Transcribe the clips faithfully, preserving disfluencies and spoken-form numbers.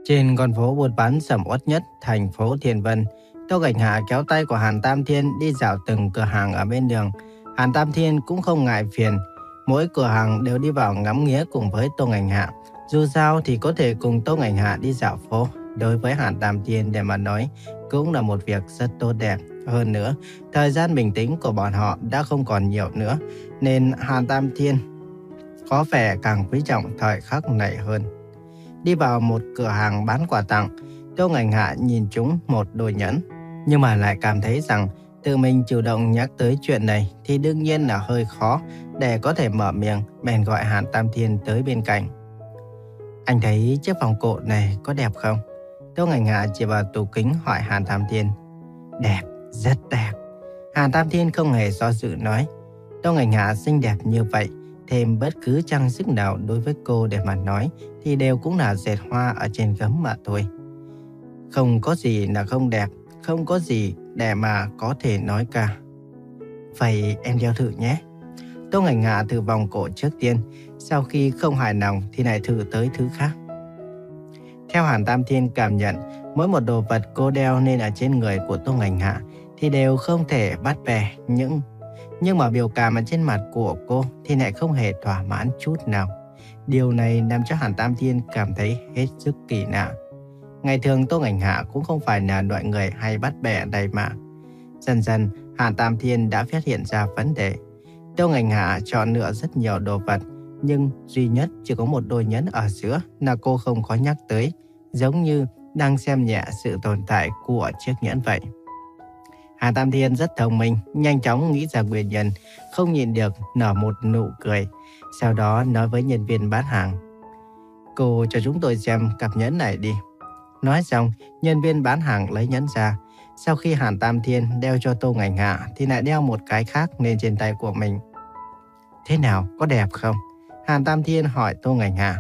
Trên con phố buôn bán sầm uất nhất thành phố Thiên Vân, Tô Cảnh Hạ kéo tay của Hàn Tam Thiên đi dạo từng cửa hàng ở bên đường. Hàn Tam Thiên cũng không ngại phiền, mỗi cửa hàng đều đi vào ngắm nghía cùng với Tô Cảnh Hạ. Dù sao thì có thể cùng Tô Cảnh Hạ đi dạo phố, đối với Hàn Tam Thiên để mà nói cũng là một việc rất tốt đẹp. Hơn nữa, thời gian bình tĩnh của bọn họ đã không còn nhiều nữa, nên Hàn Tam Thiên có vẻ càng quý trọng thời khắc này hơn. Đi vào một cửa hàng bán quà tặng, Tô Cảnh Hạ nhìn chúng một đôi nhẫn, nhưng mà lại cảm thấy rằng tự mình chủ động nhắc tới chuyện này thì đương nhiên là hơi khó để có thể mở miệng, bèn gọi Hàn Tam Thiên tới bên cạnh. Anh thấy chiếc vòng cổ này có đẹp không? Tô Cảnh Hạ chỉ vào tủ kính hỏi Hàn Tam Thiên. Đẹp, rất đẹp. Hàn Tam Thiên không hề do dự nói. Tô Cảnh Hạ xinh đẹp như vậy, thêm bất cứ trang sức nào đối với cô để mà nói thì đều cũng là dệt hoa ở trên gấm mà thôi. Không có gì là không đẹp, không có gì để mà có thể nói cả. Vậy em đeo thử nhé. Tô Cảnh Hạ thử vòng cổ trước tiên, sau khi không hài lòng thì lại thử tới thứ khác. Theo Hàn Tam Thiên cảm nhận, mỗi một đồ vật cô đeo lên ở trên người của Tô Cảnh Hạ thì đều không thể bắt bẻ những Nhưng mà biểu cảm ở trên mặt của cô thì lại không hề thỏa mãn chút nào. Điều này làm cho Hàn Tam Thiên cảm thấy hết sức kỳ lạ. Ngày thường Tô Cảnh Hạ cũng không phải là loại người hay bắt bẻ đầy mà. Dần dần, Hàn Tam Thiên đã phát hiện ra vấn đề. Tô Cảnh Hạ chọn lựa rất nhiều đồ vật, nhưng duy nhất chỉ có một đôi nhẫn ở giữa là cô không có nhắc tới, giống như đang xem nhẹ sự tồn tại của chiếc nhẫn vậy. Hàn Tam Thiên rất thông minh, nhanh chóng nghĩ ra nguyên nhân, không nhịn được nở một nụ cười. Sau đó nói với nhân viên bán hàng. Cô cho chúng tôi xem cặp nhẫn này đi. Nói xong, nhân viên bán hàng lấy nhẫn ra. Sau khi Hàn Tam Thiên đeo cho Tô Cảnh Hạ thì lại đeo một cái khác lên trên tay của mình. Thế nào, có đẹp không? Hàn Tam Thiên hỏi Tô Cảnh Hạ.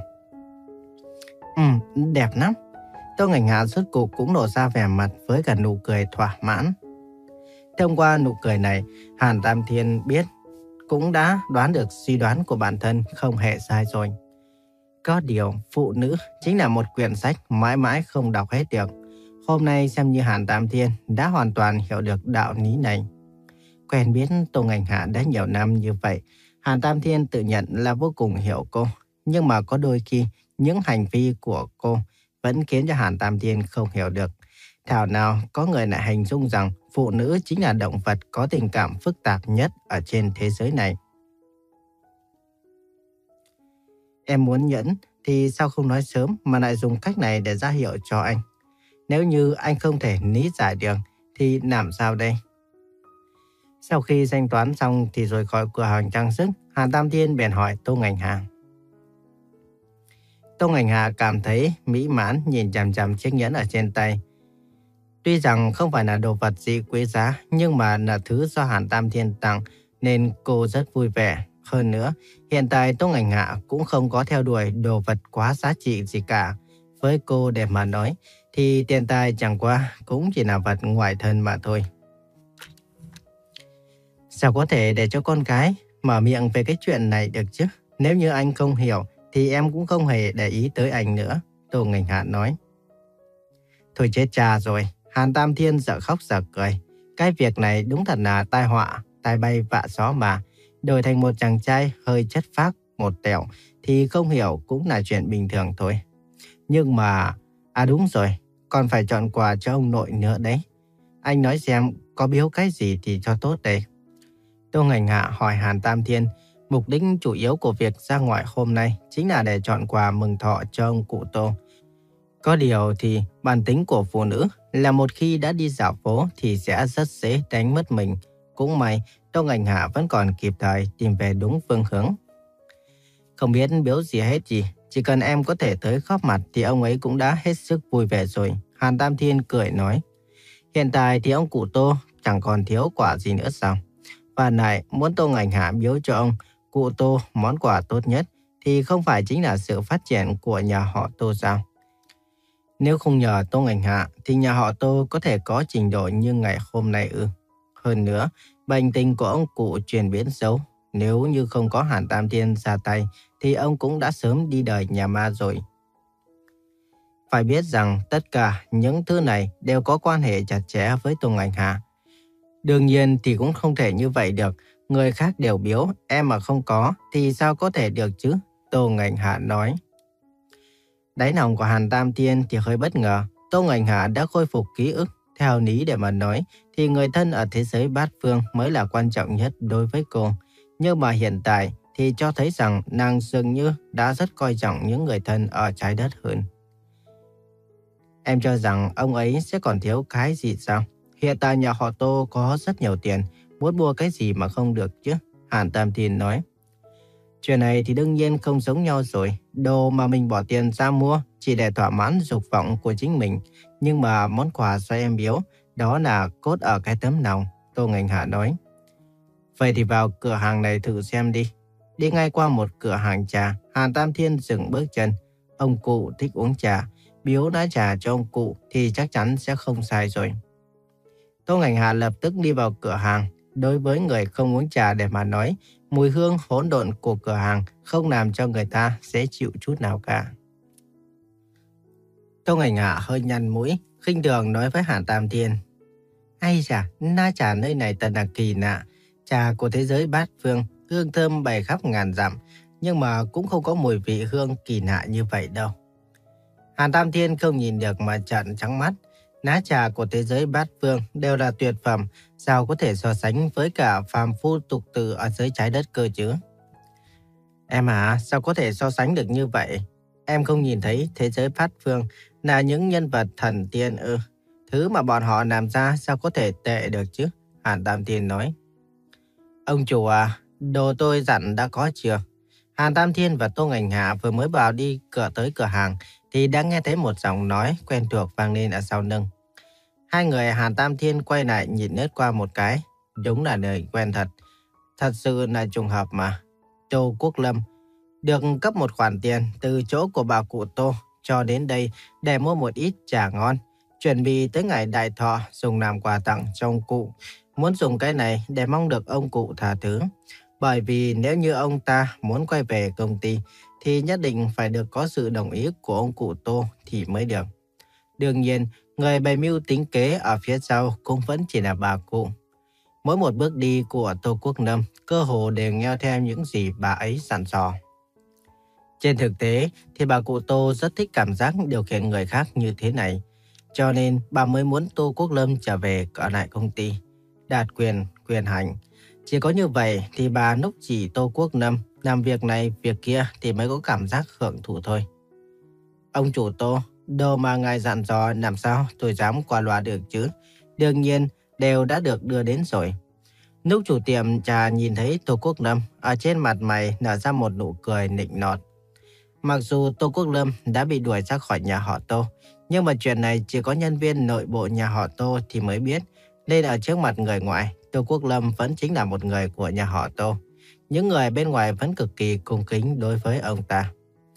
Ừ, đẹp lắm. Tô Cảnh Hạ rốt cuộc cũng lộ ra vẻ mặt với cả nụ cười thỏa mãn. Thông qua nụ cười này, Hàn Tam Thiên biết, cũng đã đoán được suy đoán của bản thân không hề sai rồi. Có điều, phụ nữ chính là một quyển sách mãi mãi không đọc hết được. Hôm nay xem như Hàn Tam Thiên đã hoàn toàn hiểu được đạo lý này. Quen biết Tô Cảnh Hạ đã nhiều năm như vậy, Hàn Tam Thiên tự nhận là vô cùng hiểu cô. Nhưng mà có đôi khi, những hành vi của cô vẫn khiến cho Hàn Tam Thiên không hiểu được. Thảo nào có người lại hình dung rằng phụ nữ chính là động vật có tình cảm phức tạp nhất ở trên thế giới này. Em muốn nhẫn thì sao không nói sớm mà lại dùng cách này để ra hiệu cho anh? Nếu như anh không thể lý giải được thì làm sao đây? Sau khi thanh toán xong thì rồi khỏi cửa hàng trang sức, Hàn Tam Thiên bèn hỏi Tô Cảnh Hạ. Tô Cảnh Hạ cảm thấy mỹ mãn nhìn chằm chằm chiếc nhẫn ở trên tay. Tuy rằng không phải là đồ vật gì quý giá, nhưng mà là thứ do Hàn Tam Thiên tặng nên cô rất vui vẻ. Hơn nữa, hiện tại Tô Cảnh Hạ cũng không có theo đuổi đồ vật quá giá trị gì cả. Với cô để mà nói thì tiền tài chẳng qua cũng chỉ là vật ngoài thân mà thôi. Sao có thể để cho con gái mở miệng về cái chuyện này được chứ? Nếu như anh không hiểu thì em cũng không hề để ý tới anh nữa, Tô Cảnh Hạ nói. Thôi chết cha rồi. Hàn Tam Thiên dở khóc dở cười. Cái việc này đúng thật là tai họa, tai bay vạ gió mà. Đổi thành một chàng trai hơi chất phác, một tẹo thì không hiểu cũng là chuyện bình thường thôi. Nhưng mà... À đúng rồi, còn phải chọn quà cho ông nội nữa đấy. Anh nói xem có biếu cái gì thì cho tốt đây. Tô Cảnh Hạ hỏi Hàn Tam Thiên. Mục đích chủ yếu của việc ra ngoài hôm nay chính là để chọn quà mừng thọ cho ông cụ Tô. Có điều thì bản tính của phụ nữ là một khi đã đi dạo phố thì sẽ rất dễ đánh mất mình. Cũng may Tô Cảnh Hạ vẫn còn kịp thời tìm về đúng phương hướng. Không biết biếu gì hết gì, chỉ cần em có thể tới góp mặt thì ông ấy cũng đã hết sức vui vẻ rồi. Hàn Tam Thiên cười nói. Hiện tại thì ông cụ Tô chẳng còn thiếu quà gì nữa sao? Và lại muốn Tô Cảnh Hạ biếu cho ông cụ Tô món quà tốt nhất thì không phải chính là sự phát triển của nhà họ Tô sao? Nếu không nhờ Tô Cảnh Hạ thì nhà họ Tô có thể có trình độ như ngày hôm nay ư? Hơn nữa, bệnh tình của ông cụ chuyển biến xấu. Nếu như không có Hàn Tam Thiên ra tay thì ông cũng đã sớm đi đời nhà ma rồi. Phải biết rằng tất cả những thứ này đều có quan hệ chặt chẽ với Tô Ngành Hà. Đương nhiên thì cũng không thể như vậy được. Người khác đều biếu, em mà không có thì sao có thể được chứ? Tô Ngành Hà nói. Đáy lòng của Hàn Tam Thiên thì hơi bất ngờ. Tô Ngành Hà đã khôi phục ký ức. Theo lý để mà nói thì người thân ở thế giới bát phương mới là quan trọng nhất đối với cô. Nhưng mà hiện tại thì cho thấy rằng nàng dường như đã rất coi trọng những người thân ở trái đất hơn. Em cho rằng ông ấy sẽ còn thiếu cái gì sao? Hiện tại nhà họ Tô có rất nhiều tiền, muốn mua cái gì mà không được chứ? Hàn Tam Thiên nói. Chuyện này thì đương nhiên không giống nhau rồi. Đồ mà mình bỏ tiền ra mua chỉ để thỏa mãn dục vọng của chính mình. Nhưng mà món quà do em biếu, đó là cốt ở cái tấm lòng, Tô Ngành Hạ nói. Vậy thì vào cửa hàng này thử xem đi. Đi ngay qua một cửa hàng trà, Hàn Tam Thiên dừng bước chân. Ông cụ thích uống trà, biếu lá trà cho ông cụ thì chắc chắn sẽ không sai rồi. Tô Ngành Hạ lập tức đi vào cửa hàng. Đối với người không uống trà để mà nói, mùi hương hỗn độn của cửa hàng không làm cho người ta dễ chịu chút nào cả. Tô Ngành Hạ hơi nhăn mũi, khinh thường nói với Hàn Tam Thiên. Ai chà, lá trà nơi này thật là kỳ lạ. Trà của thế giới bát phương, hương thơm bày khắp ngàn dặm, nhưng mà cũng không có mùi vị hương kỳ lạ như vậy đâu. Hàn Tam Thiên không nhìn được mà trợn trắng mắt. Lá trà của thế giới bát phương đều là tuyệt phẩm, sao có thể so sánh với cả phàm phu tục tử ở dưới trái đất cơ chứ? Em à, sao có thể so sánh được như vậy? Em không nhìn thấy thế giới bát phương là những nhân vật thần tiên ư? Thứ mà bọn họ làm ra sao có thể tệ được chứ? Hàn Tam Thiên nói. Ông chủ à, đồ tôi dặn đã có chưa? Hàn Tam Thiên và Tô Ngành Hạ vừa mới vào đi cửa tới cửa hàng thì đã nghe thấy một giọng nói quen thuộc vang lên ở sau lưng. Hai người Hàn Tam Thiên quay lại nhìn lướt qua một cái. Đúng là nơi quen thật. Thật sự là trùng hợp mà. Tô Quốc Lâm được cấp một khoản tiền từ chỗ của bà cụ Tô cho đến đây để mua một ít trà ngon, chuẩn bị tới ngày đại thọ dùng làm quà tặng cho ông cụ. Muốn dùng cái này để mong được ông cụ tha thứ. Bởi vì nếu như ông ta muốn quay về công ty thì nhất định phải được có sự đồng ý của ông cụ Tô thì mới được. Đương nhiên, người bày mưu tính kế ở phía sau cũng vẫn chỉ là bà cụ. Mỗi một bước đi của Tô Quốc Lâm cơ hồ đều nghe theo những gì bà ấy dặn dò. Trên thực tế thì bà cụ Tô rất thích cảm giác điều khiển người khác như thế này. Cho nên bà mới muốn Tô Quốc Lâm trở về ở lại công ty, đạt quyền, quyền hành. Chỉ có như vậy thì bà núc chỉ Tô Quốc Lâm làm việc này, việc kia thì mới có cảm giác hưởng thụ thôi. Ông chủ Tô, đồ mà ngài dặn dò làm sao tôi dám qua loa được chứ? Đương nhiên đều đã được đưa đến rồi. Lúc chủ tiệm trà nhìn thấy Tô Quốc Lâm, ở trên mặt mày nở ra một nụ cười nịnh nọt. Mặc dù Tô Quốc Lâm đã bị đuổi ra khỏi nhà họ Tô, nhưng mà chuyện này chỉ có nhân viên nội bộ nhà họ Tô thì mới biết. Nên ở trước mặt người ngoài, Tô Quốc Lâm vẫn chính là một người của nhà họ Tô. Những người bên ngoài vẫn cực kỳ cung kính đối với ông ta.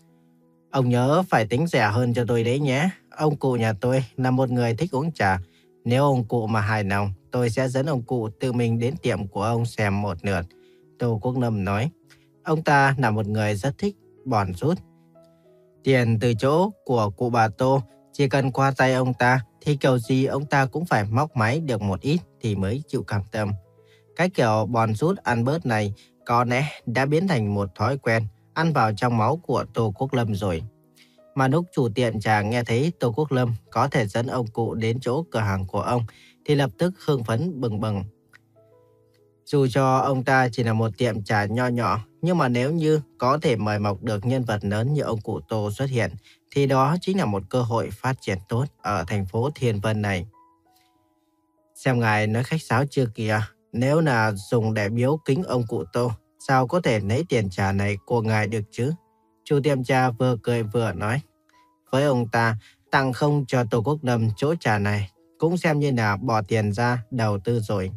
Ông nhớ phải tính rẻ hơn cho tôi đấy nhé. Ông cụ nhà tôi là một người thích uống trà. Nếu ông cụ mà hài lòng, tôi sẽ dẫn ông cụ tự mình đến tiệm của ông xem một lượt. Tô Quốc Lâm nói. Ông ta là một người rất thích bòn rút. Tiền từ chỗ của cụ bà Tô, chỉ cần qua tay ông ta thì kiểu gì ông ta cũng phải móc máy được một ít thì mới chịu cam tâm. Cái kiểu bòn rút ăn bớt này có lẽ đã biến thành một thói quen ăn vào trong máu của Tô Quốc Lâm rồi. Mà lúc chủ tiệm trà nghe thấy Tô Quốc Lâm có thể dẫn ông cụ đến chỗ cửa hàng của ông thì lập tức hưng phấn bừng bừng. Dù cho ông ta chỉ là một tiệm trà nho nhỏ, nhưng mà nếu như có thể mời mọc được nhân vật lớn như ông cụ Tô xuất hiện, thì đó chính là một cơ hội phát triển tốt ở thành phố Thiên Vân này. Xem ngài nói khách sáo chưa kìa, nếu là dùng để biếu kính ông cụ Tô, sao có thể lấy tiền trà này của ngài được chứ? Chủ tiệm trà vừa cười vừa nói. Với ông ta, tặng không cho Tô Quốc Lâm chỗ trà này, cũng xem như là bỏ tiền ra đầu tư rồi.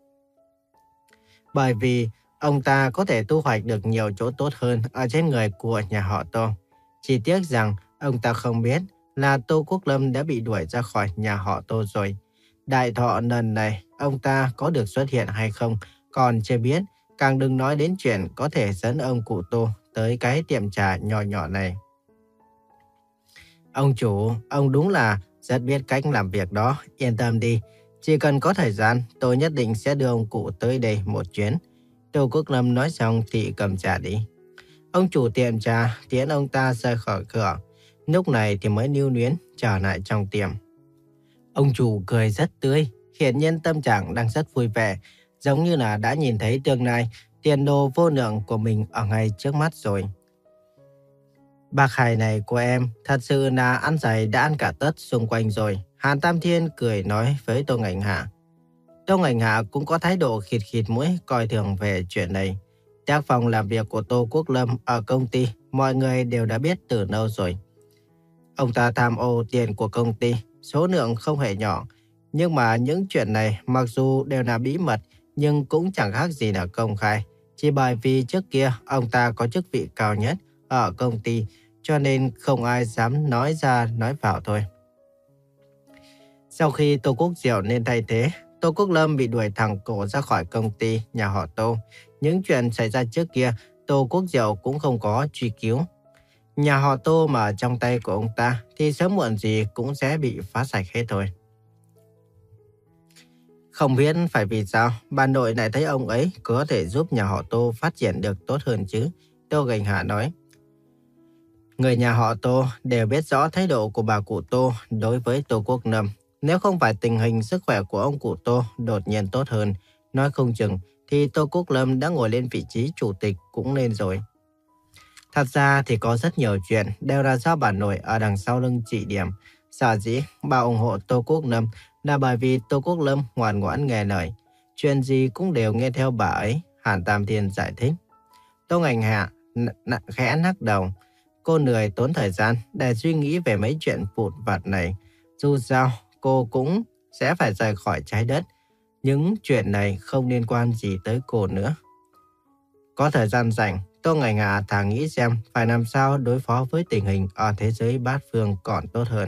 Bởi vì ông ta có thể thu hoạch được nhiều chỗ tốt hơn ở trên người của nhà họ Tô. Chỉ tiếc rằng ông ta không biết là Tô Quốc Lâm đã bị đuổi ra khỏi nhà họ Tô rồi. Đại thọ lần này ông ta có được xuất hiện hay không còn chưa biết, càng đừng nói đến chuyện có thể dẫn ông cụ Tô tới cái tiệm trà nhỏ nhỏ này. Ông chủ, ông đúng là rất biết cách làm việc đó, yên tâm đi. Chỉ cần có thời gian, tôi nhất định sẽ đưa ông cụ tới đây một chuyến. Tô Quốc Lâm nói xong thì cầm trà đi. Ông chủ tiệm trà tiễn ông ta rời khỏi cửa. Lúc này thì mới lưu luyến trở lại trong tiệm. Ông chủ cười rất tươi, hiển nhiên tâm trạng đang rất vui vẻ, giống như là đã nhìn thấy tương lai, tiền đồ vô lượng của mình ở ngay trước mắt rồi. Bạc hải này của em thật sự là ăn giày đã ăn cả tất xung quanh rồi. Hàn Tam Thiên cười nói với Tô Ngành Hạ. Tô Ngành Hạ cũng có thái độ khịt khịt mũi coi thường về chuyện này. Tác phòng làm việc của Tô Quốc Lâm ở công ty, mọi người đều đã biết từ lâu rồi. Ông ta tham ô tiền của công ty, số lượng không hề nhỏ. Nhưng mà những chuyện này mặc dù đều là bí mật, nhưng cũng chẳng khác gì là công khai. Chỉ bởi vì trước kia ông ta có chức vị cao nhất ở công ty, cho nên không ai dám nói ra nói vào thôi. Sau khi Tô Quốc Diệu nên thay thế, Tô Quốc Lâm bị đuổi thẳng cổ ra khỏi công ty nhà họ Tô. Những chuyện xảy ra trước kia, Tô Quốc Diệu cũng không có truy cứu. Nhà họ Tô mà trong tay của ông ta thì sớm muộn gì cũng sẽ bị phá sạch hết thôi. Không biết phải vì sao bà nội lại thấy ông ấy có thể giúp nhà họ Tô phát triển được tốt hơn chứ, Tô Gành Hạ nói. Người nhà họ Tô đều biết rõ thái độ của bà cụ Tô đối với Tô Quốc Lâm. Nếu không phải tình hình sức khỏe của ông cụ Tô đột nhiên tốt hơn, nói không chừng thì Tô Quốc Lâm đã ngồi lên vị trí chủ tịch cũng nên rồi. Thật ra thì có rất nhiều chuyện đều là do bà nội ở đằng sau lưng chỉ điểm. Sở dĩ bà ủng hộ Tô Quốc Lâm là bởi vì Tô Quốc Lâm ngoan ngoãn nghe lời. Chuyện gì cũng đều nghe theo bà ấy, Hàn Tam Thiên giải thích. Tô Ngành Hạ khẽ lắc đầu. Cô lười tốn thời gian để suy nghĩ về mấy chuyện vụn vặt này. Dù sao, cô cũng sẽ phải rời khỏi trái đất. Những chuyện này không liên quan gì tới cô nữa. Có thời gian rảnh, Tô Ngành Hạ thà nghĩ xem phải làm sao đối phó với tình hình ở thế giới bát phương còn tốt hơn.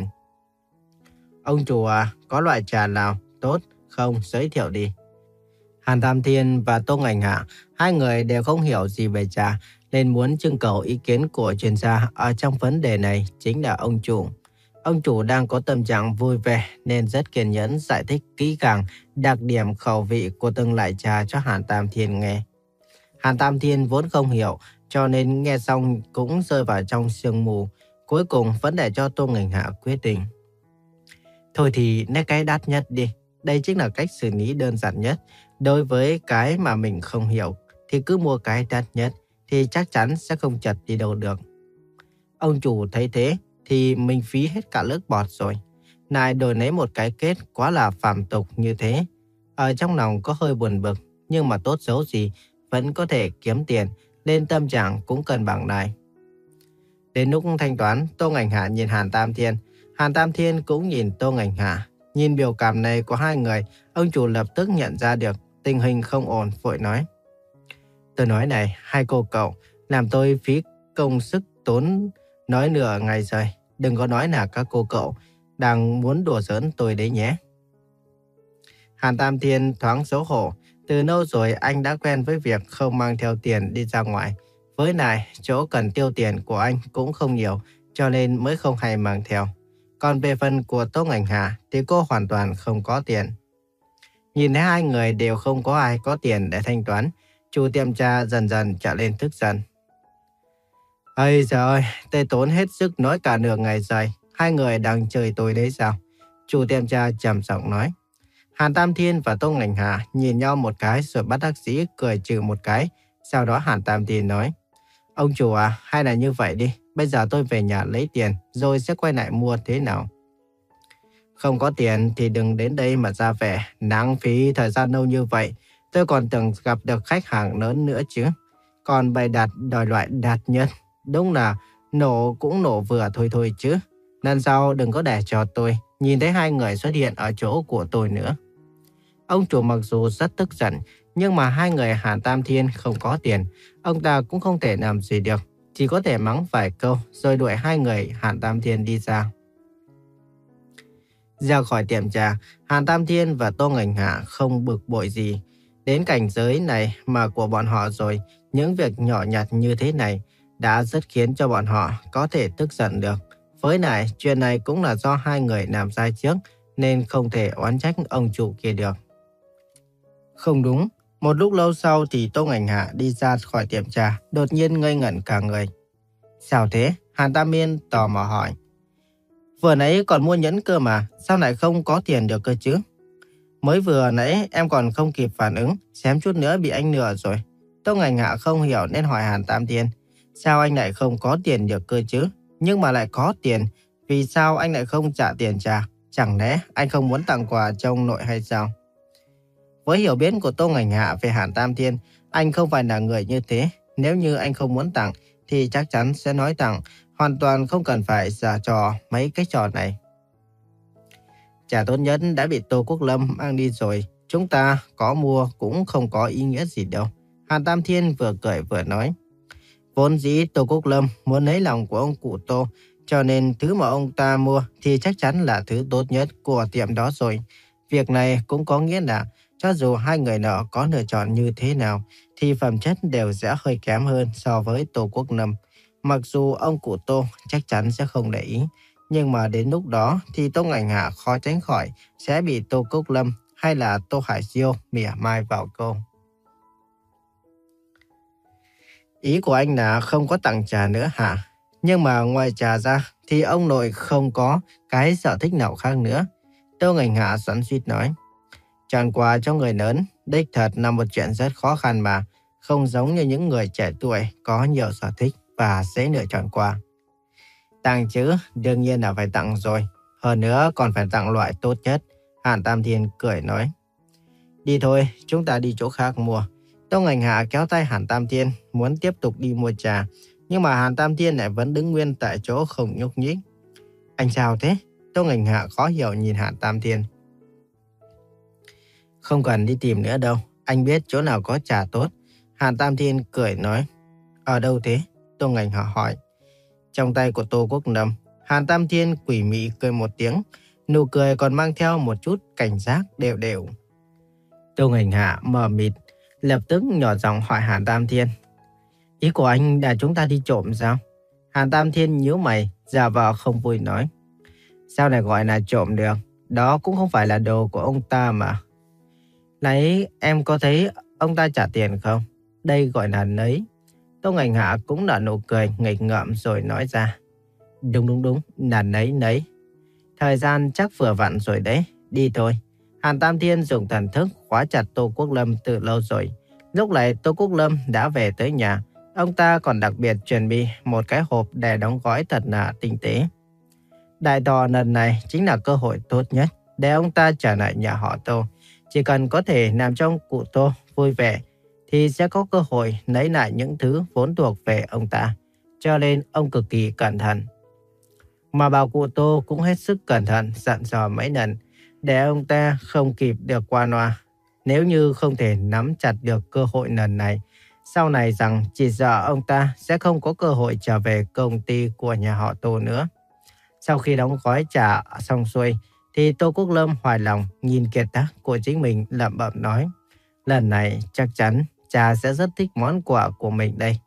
Ông chủ à, có loại trà nào tốt không, giới thiệu đi. Hàn Tam Thiên và Tô Ngành Hạ, hai người đều không hiểu gì về trà, nên muốn trưng cầu ý kiến của chuyên gia ở trong vấn đề này chính là ông chủ. Ông chủ đang có tâm trạng vui vẻ nên rất kiên nhẫn giải thích kỹ càng đặc điểm khẩu vị của từng loại trà cho Hàn Tam Thiên nghe. Hàn Tam Thiên vốn không hiểu, cho nên nghe xong cũng rơi vào trong sương mù. Cuối cùng vẫn để cho Tô Ngành Hạ quyết định. Thôi thì lấy cái đắt nhất đi. Đây chính là cách xử lý đơn giản nhất. Đối với cái mà mình không hiểu thì cứ mua cái đắt nhất, thì chắc chắn sẽ không chật đi đâu được. Ông chủ thấy thế thì mình phí hết cả nước bọt rồi. Lại đổi lấy một cái kết quá là phàm tục như thế. Ở trong lòng có hơi buồn bực, nhưng mà tốt xấu gì vẫn có thể kiếm tiền, nên tâm trạng cũng cân bằng lại. Đến lúc thanh toán, Tô Ngành Hạ nhìn Hàn Tam Thiên. Hàn Tam Thiên cũng nhìn Tô Ngành Hạ. Nhìn biểu cảm này của hai người, ông chủ lập tức nhận ra được tình hình không ổn, vội nói. Tôi nói này, hai cô cậu, làm tôi phí công sức tốn nói nửa ngày rồi. Đừng có nói là các cô cậu đang muốn đùa giỡn tôi đấy nhé. Hàn Tam Thiên thoáng xấu hổ. Từ lâu rồi anh đã quen với việc không mang theo tiền đi ra ngoài. Với lại, chỗ cần tiêu tiền của anh cũng không nhiều, cho nên mới không hay mang theo. Còn về phần của Tô Ngành Hạ thì cô hoàn toàn không có tiền. Nhìn thấy hai người đều không có ai có tiền để thanh toán, chủ tiệm trà dần dần trở lên tức giận. Ây giời ơi, tôi tốn hết sức nói cả nửa ngày rồi. Hai người đang chơi tôi đấy sao? Chủ tiệm trà trầm giọng nói. Hàn Tam Thiên và Tô Ngành Hạ nhìn nhau một cái rồi bắt đắc dĩ cười trừ một cái. Sau đó Hàn Tam Thiên nói. Ông chủ à, hay là như vậy đi. Bây giờ tôi về nhà lấy tiền rồi sẽ quay lại mua thế nào? Không có tiền thì đừng đến đây mà ra vẻ. Lãng phí thời gian lâu như vậy. Tôi còn từng gặp được khách hàng lớn nữa chứ. Còn bày đặt đòi loại đạt nhất. Đúng là nổ cũng nổ vừa thôi thôi chứ. Lần sau đừng có để cho tôi nhìn thấy hai người xuất hiện ở chỗ của tôi nữa. Ông chủ mặc dù rất tức giận, nhưng mà hai người Hàn Tam Thiên không có tiền. Ông ta cũng không thể làm gì được. Chỉ có thể mắng vài câu rồi đuổi hai người Hàn Tam Thiên đi ra. Ra khỏi tiệm trà, Hàn Tam Thiên và Tô Ngành Hạ không bực bội gì. Đến cảnh giới này mà của bọn họ rồi, những việc nhỏ nhặt như thế này đã rất khiến cho bọn họ có thể tức giận được. Với lại, chuyện này cũng là do hai người làm sai trước, nên không thể oán trách ông chủ kia được. Không đúng, một lúc lâu sau thì Tô Ngành Hạ đi ra khỏi tiệm trà, đột nhiên ngây ngẩn cả người. Sao thế? Hàn Tam Miên tò mò hỏi. Vừa nãy còn mua nhẫn cơ mà, sao lại không có tiền được cơ chứ? Mới vừa nãy em còn không kịp phản ứng, xém chút nữa bị anh lừa rồi. Tô Ngành Hạ không hiểu nên hỏi Hàn Tam Thiên. Sao anh lại không có tiền được cơ chứ? Nhưng mà lại có tiền, vì sao anh lại không trả tiền trà? Chẳng lẽ anh không muốn tặng quà cho ông nội hay sao? Với hiểu biết của Tô Ngành Hạ về Hàn Tam Thiên, anh không phải là người như thế. Nếu như anh không muốn tặng, thì chắc chắn sẽ nói tặng, hoàn toàn không cần phải giả trò mấy cái trò này. Trà tốt nhất đã bị Tô Quốc Lâm mang đi rồi, chúng ta có mua cũng không có ý nghĩa gì đâu. Hàn Tam Thiên vừa cười vừa nói. Vốn dĩ Tô Quốc Lâm muốn lấy lòng của ông cụ Tô, cho nên thứ mà ông ta mua thì chắc chắn là thứ tốt nhất của tiệm đó rồi. Việc này cũng có nghĩa là cho dù hai người nọ có lựa chọn như thế nào, thì phẩm chất đều sẽ hơi kém hơn so với Tô Quốc Lâm. Mặc dù ông cụ Tô chắc chắn sẽ không để ý, nhưng mà đến lúc đó thì Tô Ngành Hạ khó tránh khỏi sẽ bị Tô Quốc Lâm hay là Tô Hải Diêu mỉa mai vào câu. Ý của anh là không có tặng trà nữa hả? Nhưng mà ngoài trà ra thì ông nội không có cái sở thích nào khác nữa. Tô Ngành Hạ xoắn xuýt nói. Chọn quà cho người lớn, đích thật là một chuyện rất khó khăn mà. Không giống như những người trẻ tuổi có nhiều sở thích và dễ lựa chọn quà. Tặng chứ, đương nhiên là phải tặng rồi. Hơn nữa còn phải tặng loại tốt nhất. Hàn Tam Thiên cười nói. Đi thôi, chúng ta đi chỗ khác mua. Tô Ngành Hạ kéo tay Hàn Tam Thiên muốn tiếp tục đi mua trà. Nhưng mà Hàn Tam Thiên lại vẫn đứng nguyên tại chỗ không nhúc nhích. Anh sao thế? Tô Ngành Hạ khó hiểu nhìn Hàn Tam Thiên. Không cần đi tìm nữa đâu. Anh biết chỗ nào có trà tốt. Hàn Tam Thiên cười nói. Ở đâu thế? Tô Ngành Hạ hỏi. Trong tay của Tô Quốc Lâm. Hàn Tam Thiên quỷ mị cười một tiếng. Nụ cười còn mang theo một chút cảnh giác đều đều. Tô Ngành Hạ mờ mịt, lập tức nhỏ giọng hỏi Hàn Tam Thiên. Ý của anh là chúng ta đi trộm sao? Hàn Tam Thiên nhíu mày, giả vờ không vui nói. Sao lại gọi là trộm được? Đó cũng không phải là đồ của ông ta mà. Lấy, em có thấy ông ta trả tiền không? Đây gọi là nấy. Tô Ngành Hạ cũng nở nụ cười nghịch ngợm rồi nói ra. Đúng đúng đúng, là nấy nấy. Thời gian chắc vừa vặn rồi đấy, đi thôi. Hàn Tam Thiên dùng thần thức khóa chặt Tô Quốc Lâm từ lâu rồi. Lúc này Tô Quốc Lâm đã về tới nhà. Ông ta còn đặc biệt chuẩn bị một cái hộp để đóng gói thật là tinh tế. Đại tòa lần này chính là cơ hội tốt nhất để ông ta trở lại nhà họ Tô. Chỉ cần có thể làm cho ông cụ Tô vui vẻ thì sẽ có cơ hội lấy lại những thứ vốn thuộc về ông ta. Cho nên ông cực kỳ cẩn thận. Mà bảo cụ Tô cũng hết sức cẩn thận dặn dò mấy lần để ông ta không kịp được qua loa. Nếu như không thể nắm chặt được cơ hội lần này, sau này rằng chỉ sợ ông ta sẽ không có cơ hội trở về công ty của nhà họ Tô nữa. Sau khi đóng gói trà xong xuôi, thì Tô Quốc Lâm hoài lòng nhìn kiệt tác của chính mình lẩm bẩm nói. Lần này chắc chắn trà sẽ rất thích món quà của mình đây.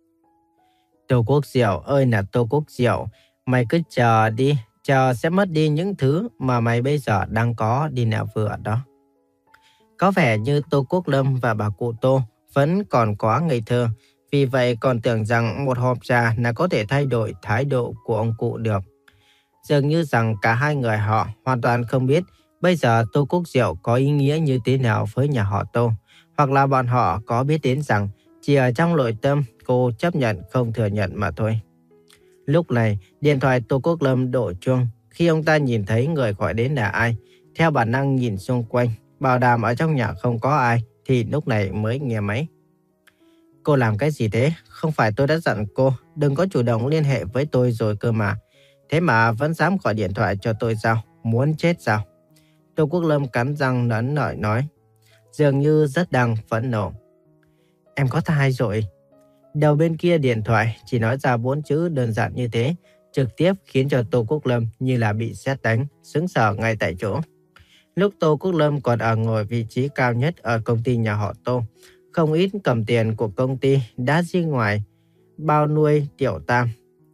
Tô Quốc Diệu ơi là Tô Quốc Diệu, mày cứ chờ đi, chờ sẽ mất đi những thứ mà mày bây giờ đang có đi nào vừa đó. Có vẻ như Tô Quốc Lâm và bà cụ Tô vẫn còn quá ngây thơ, vì vậy còn tưởng rằng một hộp trà là có thể thay đổi thái độ của ông cụ được. Dường như rằng cả hai người họ hoàn toàn không biết bây giờ Tô Quốc Diệu có ý nghĩa như thế nào với nhà họ Tô, hoặc là bọn họ có biết đến rằng chỉ ở trong nội tâm cô chấp nhận không thừa nhận mà thôi. Lúc này, điện thoại Tô Quốc Lâm đổ chuông. Khi ông ta nhìn thấy người gọi đến là ai, theo bản năng nhìn xung quanh, bảo đảm ở trong nhà không có ai, thì lúc này mới nghe máy. Cô làm cái gì thế? Không phải tôi đã dặn cô đừng có chủ động liên hệ với tôi rồi cơ mà. Thế mà vẫn dám gọi điện thoại cho tôi sao? Muốn chết sao? Tô Quốc Lâm cắn răng nẫn nở nói, dường như rất đang phẫn nộ. Em có thai rồi. Đầu bên kia điện thoại chỉ nói ra bốn chữ đơn giản như thế, trực tiếp khiến cho Tô Quốc Lâm như là bị sét đánh, sững sờ ngay tại chỗ. Lúc Tô Quốc Lâm còn ở ngồi vị trí cao nhất ở công ty nhà họ Tô, không ít cầm tiền của công ty đã di ngoài bao nuôi Tiểu Tam.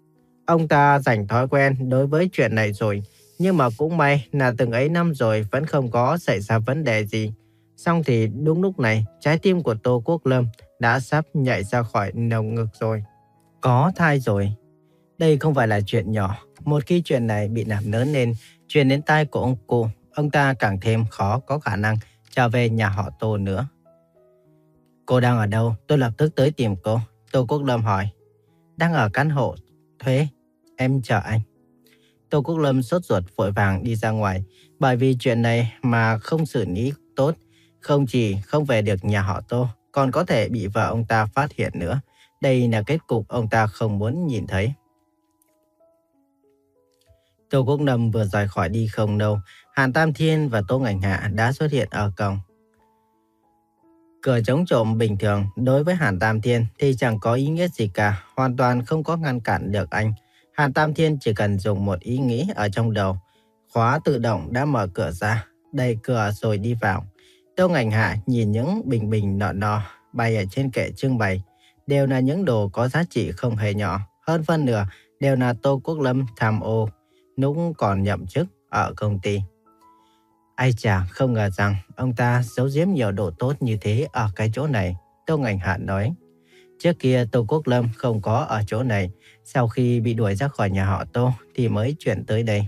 Ông ta dành thói quen đối với chuyện này rồi, nhưng mà cũng may là từng ấy năm rồi vẫn không có xảy ra vấn đề gì. Xong thì đúng lúc này, trái tim của Tô Quốc Lâm đã sắp nhảy ra khỏi lồng ngực rồi. Có thai rồi. Đây không phải là chuyện nhỏ. Một khi chuyện này bị làm lớn lên, truyền đến tai của ông cụ, ông ta càng thêm khó có khả năng trở về nhà họ Tô nữa. Cô đang ở đâu? Tôi lập tức tới tìm cô. Tô Quốc Lâm hỏi. Đang ở căn hộ thuê. Em chờ anh. Tô Quốc Lâm sốt ruột vội vàng đi ra ngoài. Bởi vì chuyện này mà không xử lý tốt, không chỉ không về được nhà họ Tô, còn có thể bị vợ ông ta phát hiện nữa. Đây là kết cục ông ta không muốn nhìn thấy. Tô Quốc Lâm vừa rời khỏi đi không lâu, Hàn Tam Thiên và Tô Ngảnh Hạ đã xuất hiện ở cổng. Cửa chống trộm bình thường đối với Hàn Tam Thiên thì chẳng có ý nghĩa gì cả, hoàn toàn không có ngăn cản được anh. Hàn Tam Thiên chỉ cần dùng một ý nghĩ ở trong đầu, khóa tự động đã mở cửa ra, đẩy cửa rồi đi vào. Tô Ngảnh Hạ nhìn những bình bình nọ nọ bày ở trên kệ trưng bày, đều là những đồ có giá trị không hề nhỏ, hơn phân nửa đều là Tô Quốc Lâm tham ô lúc còn nhậm chức ở công ty. Ai chả không ngờ rằng ông ta giấu giếm nhiều đồ tốt như thế ở cái chỗ này, Tô Ngảnh Hạ nói. Trước kia Tô Quốc Lâm không có ở chỗ này, sau khi bị đuổi ra khỏi nhà họ Tô thì mới chuyển tới đây.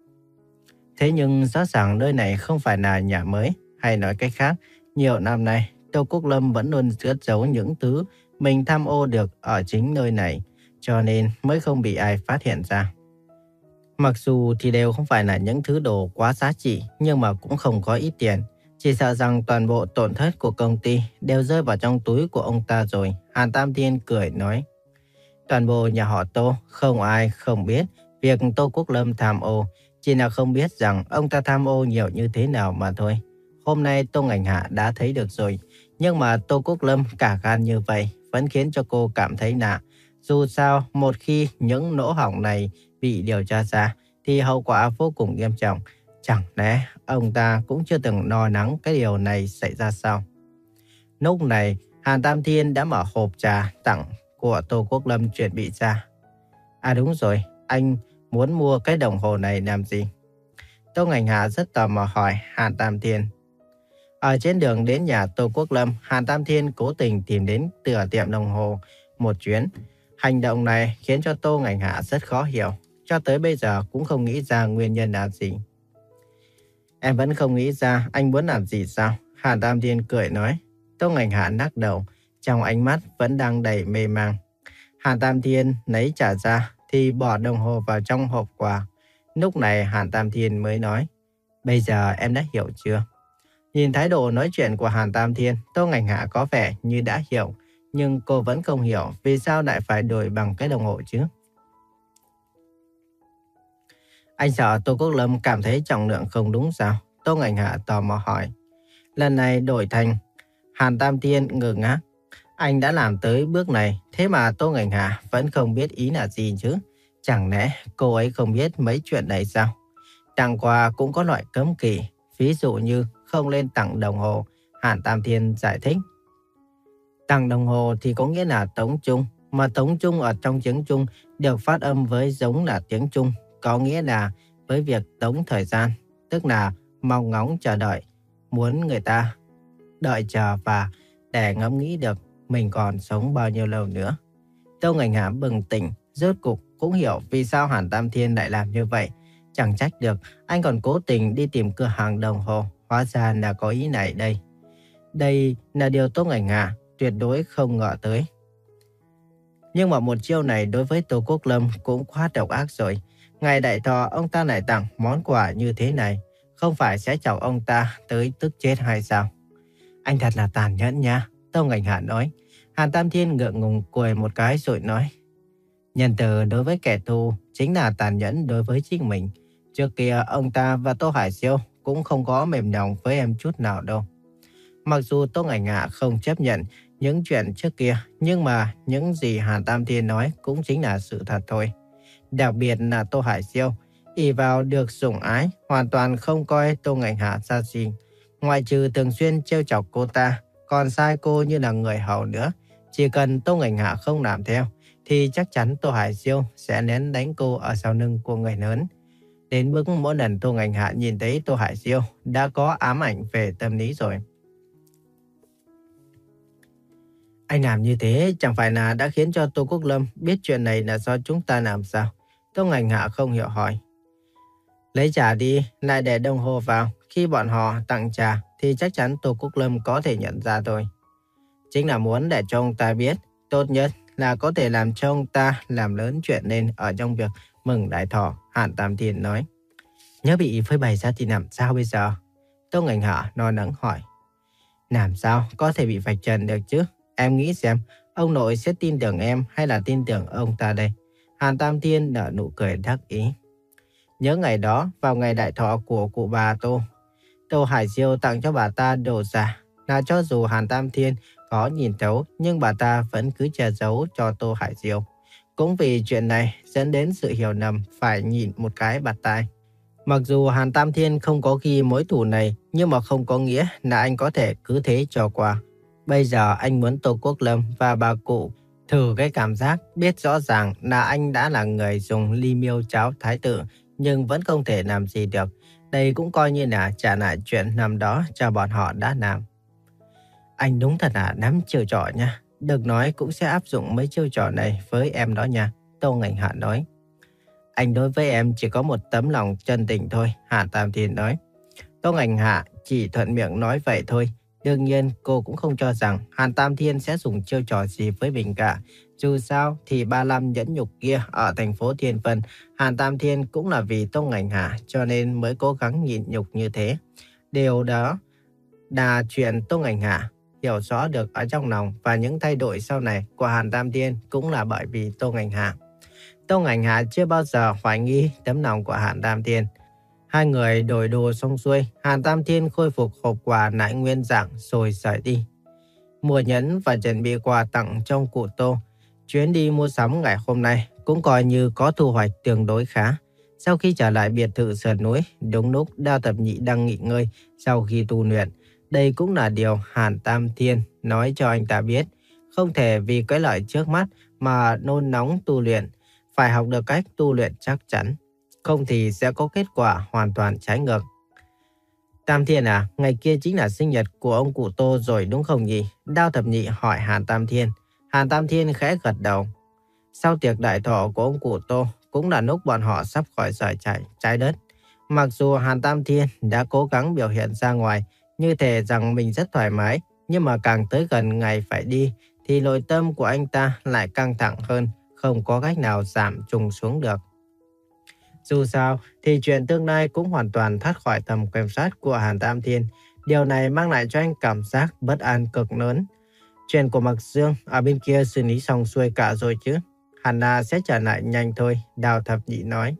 Thế nhưng rõ ràng nơi này không phải là nhà mới, hay nói cách khác, nhiều năm nay Tô Quốc Lâm vẫn luôn cất giấu những thứ mình tham ô được ở chính nơi này, cho nên mới không bị ai phát hiện ra. Mặc dù thì đều không phải là những thứ đồ quá giá trị, nhưng mà cũng không có ít tiền. Chỉ sợ rằng toàn bộ tổn thất của công ty đều rơi vào trong túi của ông ta rồi. Hàn Tam Thiên cười nói. Toàn bộ nhà họ Tô không ai không biết việc Tô Quốc Lâm tham ô, chỉ là không biết rằng ông ta tham ô nhiều như thế nào mà thôi. Hôm nay Tô Ngảnh Hạ đã thấy được rồi, nhưng mà Tô Quốc Lâm cả gan như vậy vẫn khiến cho cô cảm thấy lạ. Dù sao, một khi những lỗ hổng này bị điều tra ra thì hậu quả vô cùng nghiêm trọng. Chẳng lẽ ông ta cũng chưa từng lo lắng cái điều này xảy ra sao? Lúc này, Hàn Tam Thiên đã mở hộp trà tặng của Tô Quốc Lâm chuẩn bị ra. À đúng rồi, anh muốn mua cái đồng hồ này làm gì? Tô Ngảnh Hạ rất tò mò hỏi Hàn Tam Thiên. Ở trên đường đến nhà Tô Quốc Lâm, Hàn Tam Thiên cố tình tìm đến cửa tiệm đồng hồ một chuyến. Hành động này khiến cho Tô Ngảnh Hạ rất khó hiểu. Cho tới bây giờ cũng không nghĩ ra nguyên nhân là gì. Em vẫn không nghĩ ra anh muốn làm gì sao? Hàn Tam Thiên cười nói. Tô Ngảnh Hạ lắc đầu, trong ánh mắt vẫn đang đầy mê mang. Hàn Tam Thiên lấy trả ra thì bỏ đồng hồ vào trong hộp quà. Lúc này Hàn Tam Thiên mới nói. Bây giờ em đã hiểu chưa? Nhìn thái độ nói chuyện của Hàn Tam Thiên, Tô Ngảnh Hạ có vẻ như đã hiểu. Nhưng cô vẫn không hiểu vì sao lại phải đổi bằng cái đồng hồ chứ. Anh sợ Tô Quốc Lâm cảm thấy trọng lượng không đúng sao? Tô Ngảnh Hạ tò mò hỏi. Lần này đổi thành Hàn Tam Thiên ngơ ngác. Anh đã làm tới bước này, thế mà Tô Ngảnh Hạ vẫn không biết ý là gì chứ? Chẳng lẽ cô ấy không biết mấy chuyện này sao? Tặng quà cũng có loại cấm kỵ, ví dụ như không lên tặng đồng hồ. Hàn Tam Thiên giải thích. Tặng đồng hồ thì có nghĩa là tống chung, mà tống chung ở trong tiếng Trung được phát âm với giống là tiếng Trung, có nghĩa là với việc tống thời gian, tức là mong ngóng chờ đợi, muốn người ta đợi chờ và để ngẫm nghĩ được mình còn sống bao nhiêu lâu nữa. Tô Ngảnh Hạ bừng tỉnh, rốt cục cũng hiểu vì sao Hàn Tam Thiên lại làm như vậy. Chẳng trách được, anh còn cố tình đi tìm cửa hàng đồng hồ, hóa ra là có ý này đây. Đây là điều Tô Ngảnh Hạ tuyệt đối không ngờ tới. Nhưng mà một chiêu này đối với Tô Quốc Lâm cũng quá độc ác rồi. Ngày đại thọ ông ta lại tặng món quà như thế này, không phải sẽ chọc ông ta tới tức chết hay sao? Anh thật là tàn nhẫn nha, Tô Ngảnh Hạ nói. Hàn Tam Thiên ngượng ngùng cười một cái rồi nói. Nhân từ đối với kẻ thù chính là tàn nhẫn đối với chính mình. Trước kia ông ta và Tô Hải Siêu cũng không có mềm lòng với em chút nào đâu. Mặc dù Tô Ngảnh Hạ không chấp nhận những chuyện trước kia, nhưng mà những gì Hàn Tam Thiên nói cũng chính là sự thật thôi. Đặc biệt là Tô Hải Siêu, ỷ vào được sủng ái, hoàn toàn không coi Tô Ngảnh Hạ ra gì. Ngoại trừ thường xuyên trêu chọc cô ta, còn sai cô như là người hầu nữa. Chỉ cần Tô Ngảnh Hạ không làm theo, thì chắc chắn Tô Hải Diêu sẽ nén đánh cô ở sau lưng của người lớn. Đến mức mỗi lần Tô Ngành Hạ nhìn thấy Tô Hải Diêu đã có ám ảnh về tâm lý rồi. Anh làm như thế chẳng phải là đã khiến cho Tô Quốc Lâm biết chuyện này là do chúng ta làm sao? Tô Ngành Hạ không hiểu hỏi. Lấy trà đi, lại để đồng hồ vào. Khi bọn họ tặng trà thì chắc chắn Tô Quốc Lâm có thể nhận ra thôi. Chính là muốn để cho ông ta biết, tốt nhất là có thể làm cho ông ta làm lớn chuyện lên ở trong việc mừng đại thọ, Hàn Tam Thiên nói. Nhớ bị phơi bày ra thì làm sao bây giờ? Tô Ngành Hạ lo lắng hỏi. Làm sao có thể bị vạch trần được chứ? Em nghĩ xem, ông nội sẽ tin tưởng em hay là tin tưởng ông ta đây? Hàn Tam Thiên nở nụ cười đắc ý. Nhớ ngày đó, vào ngày đại thọ của cụ bà Tô, Tô Hải Diêu tặng cho bà ta đồ giả, là cho dù Hàn Tam Thiên có nhìn thấu, nhưng bà ta vẫn cứ che giấu cho Tô Hải Diêu. Cũng vì chuyện này dẫn đến sự hiểu lầm phải nhìn một cái bạt tai. Mặc dù Hàn Tam Thiên không có ghi mối thù này, nhưng mà không có nghĩa là anh có thể cứ thế cho qua. Bây giờ anh muốn Tô Quốc Lâm và bà cụ thử cái cảm giác biết rõ ràng là anh đã là người dùng ly miêu cháo thái tử, nhưng vẫn không thể làm gì được. Đây cũng coi như là trả lại chuyện năm đó cho bọn họ đã làm. Anh đúng thật là nắm chiêu trò nha. Đừng nói cũng sẽ áp dụng mấy chiêu trò này với em đó nha. Tô Ngành Hạ nói. Anh đối với em chỉ có một tấm lòng chân tình thôi, Hàn Tam Thiên nói. Tô Ngành Hạ chỉ thuận miệng nói vậy thôi. Đương nhiên cô cũng không cho rằng Hàn Tam Thiên sẽ dùng chiêu trò gì với mình cả. Dù sao thì ba mươi lăm nhẫn nhục kia ở thành phố Thiên Vân, Hàn Tam Thiên cũng là vì Tô Ngành Hạ cho nên mới cố gắng nhịn nhục như thế. Điều đó là chuyện Tô Ngành Hạ hiểu rõ được ở trong lòng, và những thay đổi sau này của Hàn Tam Thiên cũng là bởi vì Tô Ngành Hạ. Tô Ngành Hạ chưa bao giờ hoài nghi tấm lòng của Hàn Tam Thiên. Hai người đổi đồ xong xuôi, Hàn Tam Thiên khôi phục hộp quà lại nguyên dạng rồi rời đi. Mua nhẫn và chuẩn bị quà tặng trong cụ Tô. Chuyến đi mua sắm ngày hôm nay cũng coi như có thu hoạch tương đối khá. Sau khi trở lại biệt thự sườn núi, đúng lúc Đao Thập Nhị đang nghỉ ngơi sau khi tu luyện. Đây cũng là điều Hàn Tam Thiên nói cho anh ta biết. Không thể vì cái lợi trước mắt mà nôn nóng tu luyện. Phải học được cách tu luyện chắc chắn. Không thì sẽ có kết quả hoàn toàn trái ngược. Tam Thiên à, ngày kia chính là sinh nhật của ông cụ Tô rồi đúng không nhỉ? Đao Thập Nhị hỏi Hàn Tam Thiên. Hàn Tam Thiên khẽ gật đầu. Sau tiệc đại thọ của ông cụ Tô cũng là lúc bọn họ sắp khỏi rời trái, trái đất. Mặc dù Hàn Tam Thiên đã cố gắng biểu hiện ra ngoài như thể rằng mình rất thoải mái, nhưng mà càng tới gần ngày phải đi thì nội tâm của anh ta lại căng thẳng hơn, không có cách nào giảm trùng xuống được. Dù sao thì chuyện tương lai cũng hoàn toàn thoát khỏi tầm kiểm soát của Hàn Tam Thiên. Điều này mang lại cho anh cảm giác bất an cực lớn. Chuyện của Mạc Dương ở bên kia xử lý xong xuôi cả rồi chứ? Hẳn là sẽ trở lại nhanh thôi, Đao Thập Nhị nói.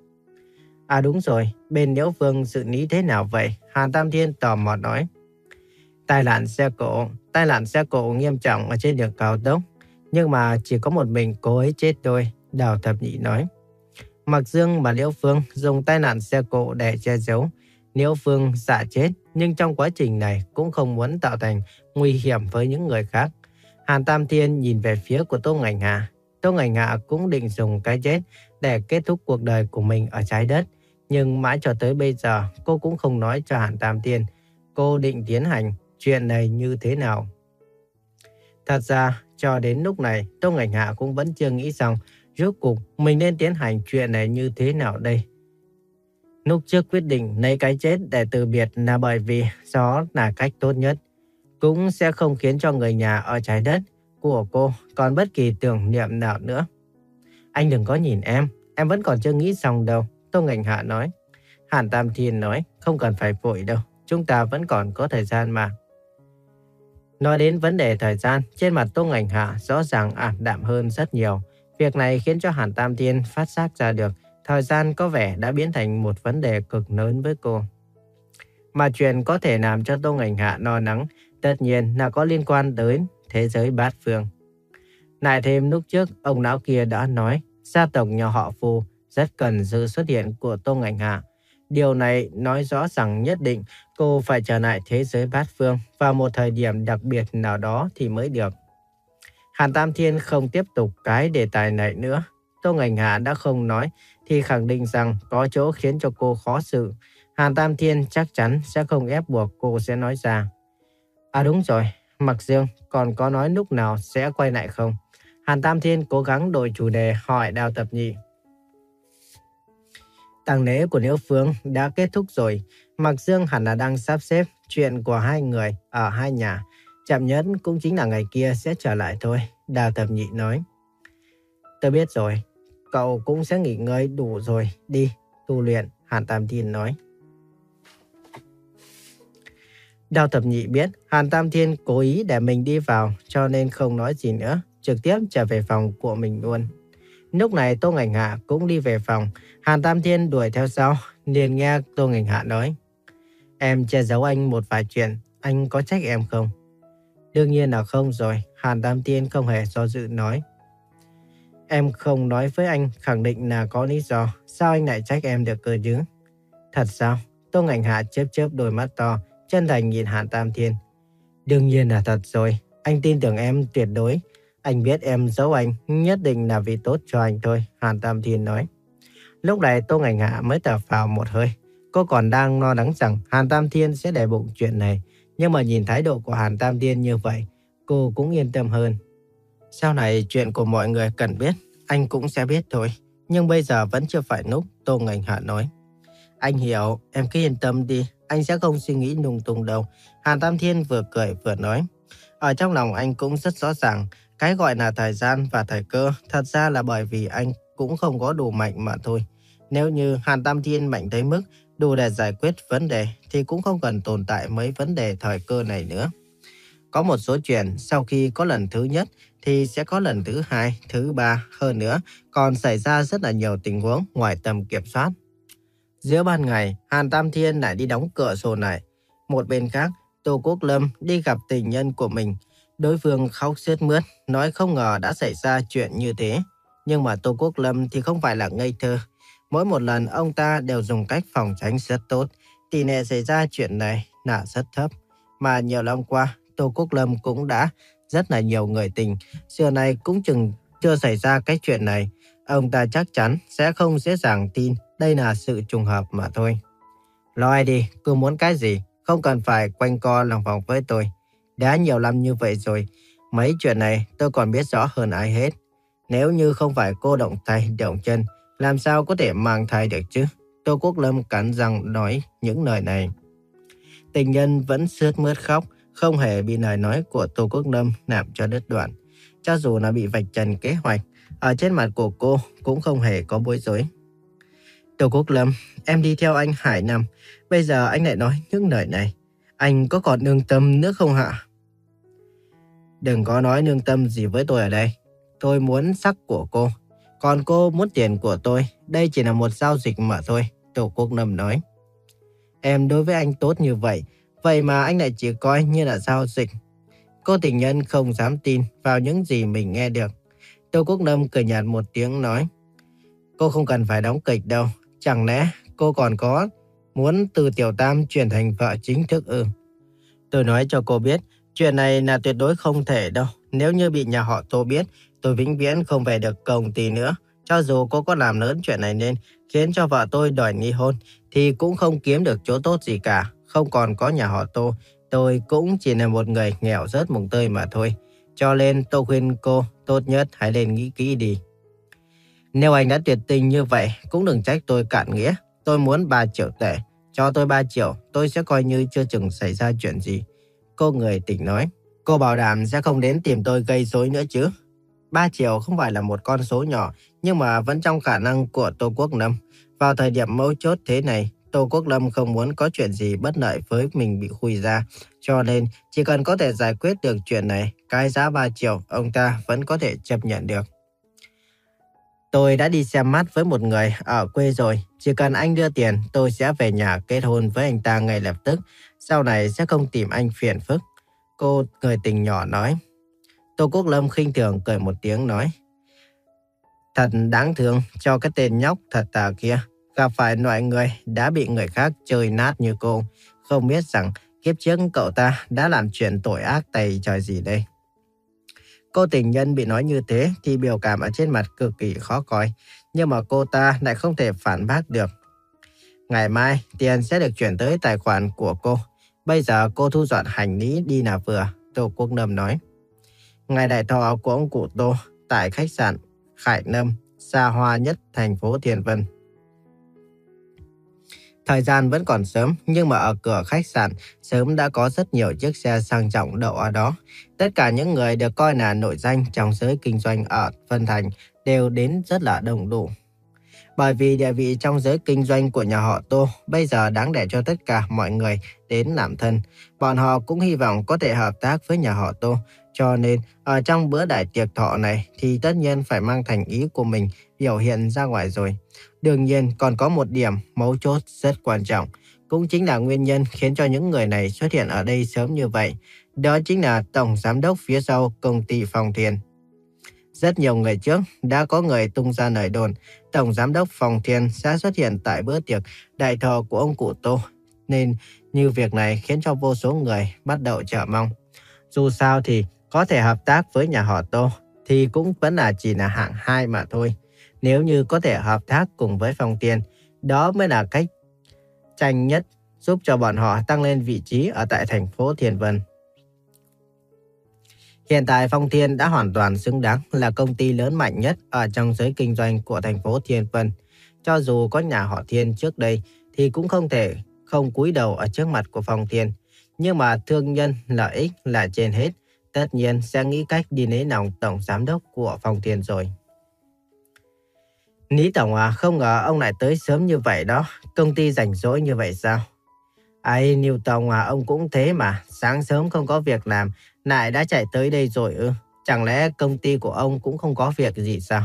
À đúng rồi, bên Liễu Vương xử lý thế nào vậy? Hàn Tam Thiên tò mò nói. Tai nạn xe cộ, tai nạn xe cộ nghiêm trọng ở trên đường cao tốc. Nhưng mà chỉ có một mình cô ấy chết thôi, Đao Thập Nhị nói. Mạc Dương và Liễu Phương dùng tai nạn xe cộ để che giấu. Liễu Phương giả chết, nhưng trong quá trình này cũng không muốn tạo thành nguy hiểm với những người khác. Hàn Tam Thiên nhìn về phía của Tô Ngành Hạ. Tô Ngành Hạ cũng định dùng cái chết để kết thúc cuộc đời của mình ở trái đất. Nhưng mãi cho tới bây giờ cô cũng không nói cho Hàn Tam Thiên cô định tiến hành chuyện này như thế nào. Thật ra cho đến lúc này Tô Ngành Hạ cũng vẫn chưa nghĩ xong rốt cuộc mình nên tiến hành chuyện này như thế nào đây. Lúc trước quyết định lấy cái chết để từ biệt là bởi vì đó là cách tốt nhất. Cũng sẽ không khiến cho người nhà ở trái đất của cô còn bất kỳ tưởng niệm nào nữa. Anh đừng có nhìn em, em vẫn còn chưa nghĩ xong đâu, Tô Ngành Hạ nói. Hàn Tam Thiên nói, không cần phải vội đâu, chúng ta vẫn còn có thời gian mà. Nói đến vấn đề thời gian, trên mặt Tô Ngành Hạ rõ ràng ảm đạm hơn rất nhiều. Việc này khiến cho Hàn Tam Thiên phát giác ra được thời gian có vẻ đã biến thành một vấn đề cực lớn với cô. Mà chuyện có thể làm cho Tô Ngành Hạ lo lắng tất nhiên là có liên quan tới thế giới bát phương. Lại thêm lúc trước ông lão kia đã nói gia tộc nhà họ Phù rất cần sự xuất hiện của Tô Ngành Hạ. Điều này nói rõ rằng nhất định cô phải trở lại thế giới bát phương vào một thời điểm đặc biệt nào đó thì mới được. Hàn Tam Thiên không tiếp tục cái đề tài này nữa. Tô Ngành Hạ đã không nói thì khẳng định rằng có chỗ khiến cho cô khó xử. Hàn Tam Thiên chắc chắn sẽ không ép buộc cô sẽ nói ra. À đúng rồi, Mạc Dương còn có nói lúc nào sẽ quay lại không? Hàn Tam Thiên cố gắng đổi chủ đề hỏi Đào Thập Nhị. Tang lễ của Liễu Phương đã kết thúc rồi. Mạc Dương hẳn là đang sắp xếp chuyện của hai người ở hai nhà. Chậm nhất cũng chính là ngày kia sẽ trở lại thôi, Đào Thập Nhị nói. Tôi biết rồi, cậu cũng sẽ nghỉ ngơi đủ rồi, đi, tu luyện, Hàn Tam Thiên nói. Đào Thập Nhị biết Hàn Tam Thiên cố ý để mình đi vào cho nên không nói gì nữa, trực tiếp trở về phòng của mình luôn. Lúc này Tô Ngành Hạ cũng đi về phòng, Hàn Tam Thiên đuổi theo sau, liền nghe Tô Ngành Hạ nói. Em che giấu anh một vài chuyện, anh có trách em không? Đương nhiên là không rồi, Hàn Tam Thiên không hề do dự nói. Em không nói với anh khẳng định là có lý do, sao anh lại trách em được cơ chứ? Thật sao? Tô Ngành Hạ chớp chớp đôi mắt to, chân thành nhìn Hàn Tam Thiên. Đương nhiên là thật rồi, anh tin tưởng em tuyệt đối. Anh biết em giấu anh nhất định là vì tốt cho anh thôi, Hàn Tam Thiên nói. Lúc này Tô Ngành Hạ mới thở phào một hơi. Cô còn đang lo lắng rằng Hàn Tam Thiên sẽ để bụng chuyện này. Nhưng mà nhìn thái độ của Hàn Tam Thiên như vậy, cô cũng yên tâm hơn. Sau này chuyện của mọi người cần biết, anh cũng sẽ biết thôi. Nhưng bây giờ vẫn chưa phải lúc, Tô Ngành Hạ nói. Anh hiểu, em cứ yên tâm đi, anh sẽ không suy nghĩ lung tung đâu. Hàn Tam Thiên vừa cười vừa nói. Ở trong lòng anh cũng rất rõ ràng, cái gọi là thời gian và thời cơ thật ra là bởi vì anh cũng không có đủ mạnh mà thôi. Nếu như Hàn Tam Thiên mạnh tới mức đủ để giải quyết vấn đề thì cũng không cần tồn tại mấy vấn đề thời cơ này nữa. Có một số chuyện sau khi có lần thứ nhất thì sẽ có lần thứ hai, thứ ba, hơn nữa còn xảy ra rất là nhiều tình huống ngoài tầm kiểm soát. Giữa ban ngày, Hàn Tam Thiên lại đi đóng cửa sổ lại. Một bên khác, Tô Quốc Lâm đi gặp tình nhân của mình. Đối phương khóc sướt mướt, nói không ngờ đã xảy ra chuyện như thế. Nhưng mà Tô Quốc Lâm thì không phải là ngây thơ. Mỗi một lần ông ta đều dùng cách phòng tránh rất tốt. Tỷ lệ xảy ra chuyện này là rất thấp. Mà nhiều năm qua, Tô Quốc Lâm cũng đã rất là nhiều người tình. Xưa này cũng chừng chưa xảy ra cái chuyện này. Ông ta chắc chắn sẽ không dễ dàng tin đây là sự trùng hợp mà thôi. Nói đi, cứ muốn cái gì, không cần phải quanh co lòng vòng với tôi. Đã nhiều năm như vậy rồi, mấy chuyện này tôi còn biết rõ hơn ai hết. Nếu như không phải cô động tay, động chân, làm sao có thể mang thai được chứ? Tô Quốc Lâm cắn răng nói những lời này. Tình nhân vẫn sướt mướt khóc, không hề bị lời nói của Tô Quốc Lâm làm cho đứt đoạn. Cho dù là bị vạch trần kế hoạch, ở trên mặt của cô cũng không hề có bối rối. Tô Quốc Lâm, em đi theo anh Hải Nam, bây giờ anh lại nói những lời này. Anh có còn nương tâm nữa không hả? Đừng có nói nương tâm gì với tôi ở đây. Tôi muốn sắc của cô, còn cô muốn tiền của tôi. Đây chỉ là một giao dịch mà thôi, Tô Quốc Lâm nói. Em đối với anh tốt như vậy, vậy mà anh lại chỉ coi như là giao dịch. Cô tình nhân không dám tin vào những gì mình nghe được. Tô Quốc Lâm cười nhạt một tiếng nói. Cô không cần phải đóng kịch đâu. Chẳng lẽ cô còn có muốn từ tiểu tam chuyển thành vợ chính thức ư? Tôi nói cho cô biết, chuyện này là tuyệt đối không thể đâu. Nếu như bị nhà họ Tô biết, tôi vĩnh viễn không về được công ty nữa. Cho dù cô có làm lớn chuyện này nên khiến cho vợ tôi đòi ly hôn, thì cũng không kiếm được chỗ tốt gì cả. Không còn có nhà họ Tô, tôi cũng chỉ là một người nghèo rớt mồng tơi mà thôi. Cho nên tôi khuyên cô tốt nhất hãy lên nghĩ kỹ đi. Nếu anh đã tuyệt tình như vậy, cũng đừng trách tôi cạn nghĩa. Tôi muốn ba triệu tệ. Cho tôi ba triệu, tôi sẽ coi như chưa chừng xảy ra chuyện gì. Cô người tỉnh nói. Cô bảo đảm sẽ không đến tìm tôi gây rối nữa chứ? ba triệu không phải là một con số nhỏ, nhưng mà vẫn trong khả năng của Tô Quốc Lâm. Vào thời điểm mấu chốt thế này, Tô Quốc Lâm không muốn có chuyện gì bất lợi với mình bị khui ra. Cho nên, chỉ cần có thể giải quyết được chuyện này, cái giá ba triệu ông ta vẫn có thể chấp nhận được. Tôi đã đi xem mắt với một người ở quê rồi. Chỉ cần anh đưa tiền, tôi sẽ về nhà kết hôn với anh ta ngay lập tức. Sau này sẽ không tìm anh phiền phức. Cô người tình nhỏ nói. Tô Quốc Lâm khinh thường cười một tiếng nói. Thật đáng thương cho cái tên nhóc thật tà kia. Gặp phải loại người đã bị người khác chơi nát như cô. Không biết rằng kiếp trước cậu ta đã làm chuyện tội ác tày trời gì đây. Cô tình nhân bị nói như thế thì biểu cảm ở trên mặt cực kỳ khó coi. Nhưng mà cô ta lại không thể phản bác được. Ngày mai, tiền sẽ được chuyển tới tài khoản của cô. Bây giờ cô thu dọn hành lý đi là vừa, Tô Quốc Lâm nói. Ngày đại thọ của ông cụ Tô tại khách sạn Khải Lâm, xa hoa nhất thành phố Thiền Vân. Thời gian vẫn còn sớm, nhưng mà ở cửa khách sạn sớm đã có rất nhiều chiếc xe sang trọng đậu ở đó. Tất cả những người được coi là nổi danh trong giới kinh doanh ở Vân Thành đều đến rất là đông đủ. Bởi vì địa vị trong giới kinh doanh của nhà họ Tô bây giờ đáng để cho tất cả mọi người đến làm thân. Bọn họ cũng hy vọng có thể hợp tác với nhà họ Tô. Cho nên ở trong bữa đại tiệc thọ này thì tất nhiên phải mang thành ý của mình biểu hiện ra ngoài rồi. Đương nhiên còn có một điểm mấu chốt rất quan trọng. Cũng chính là nguyên nhân khiến cho những người này xuất hiện ở đây sớm như vậy. Đó chính là tổng giám đốc phía sau công ty Phong Thiên. Rất nhiều người trước đã có người tung ra lời đồn tổng giám đốc Phong Thiên sẽ xuất hiện tại bữa tiệc đại thọ của ông cụ Tô. Nên như việc này khiến cho vô số người bắt đầu chờ mong. Dù sao thì có thể hợp tác với nhà họ Tô thì cũng vẫn là chỉ là hạng hai mà thôi. Nếu như có thể hợp tác cùng với Phong Thiên, đó mới là cách tranh nhất giúp cho bọn họ tăng lên vị trí ở tại thành phố Thiền Vân. Hiện tại Phong Thiên đã hoàn toàn xứng đáng là công ty lớn mạnh nhất ở trong giới kinh doanh của thành phố Thiền Vân. Cho dù có nhà họ Thiên trước đây thì cũng không thể không cúi đầu ở trước mặt của Phong Thiên. Nhưng mà thương nhân lợi ích là trên hết, tất nhiên sẽ nghĩ cách đi lấy lòng tổng giám đốc của Phong Thiên rồi. Lý tổng à, không ngờ ông lại tới sớm như vậy đó, công ty rảnh rỗi như vậy sao? Ai, Lưu tổng à, ông cũng thế mà, sáng sớm không có việc làm, lại đã chạy tới đây rồi ư? Chẳng lẽ công ty của ông cũng không có việc gì sao?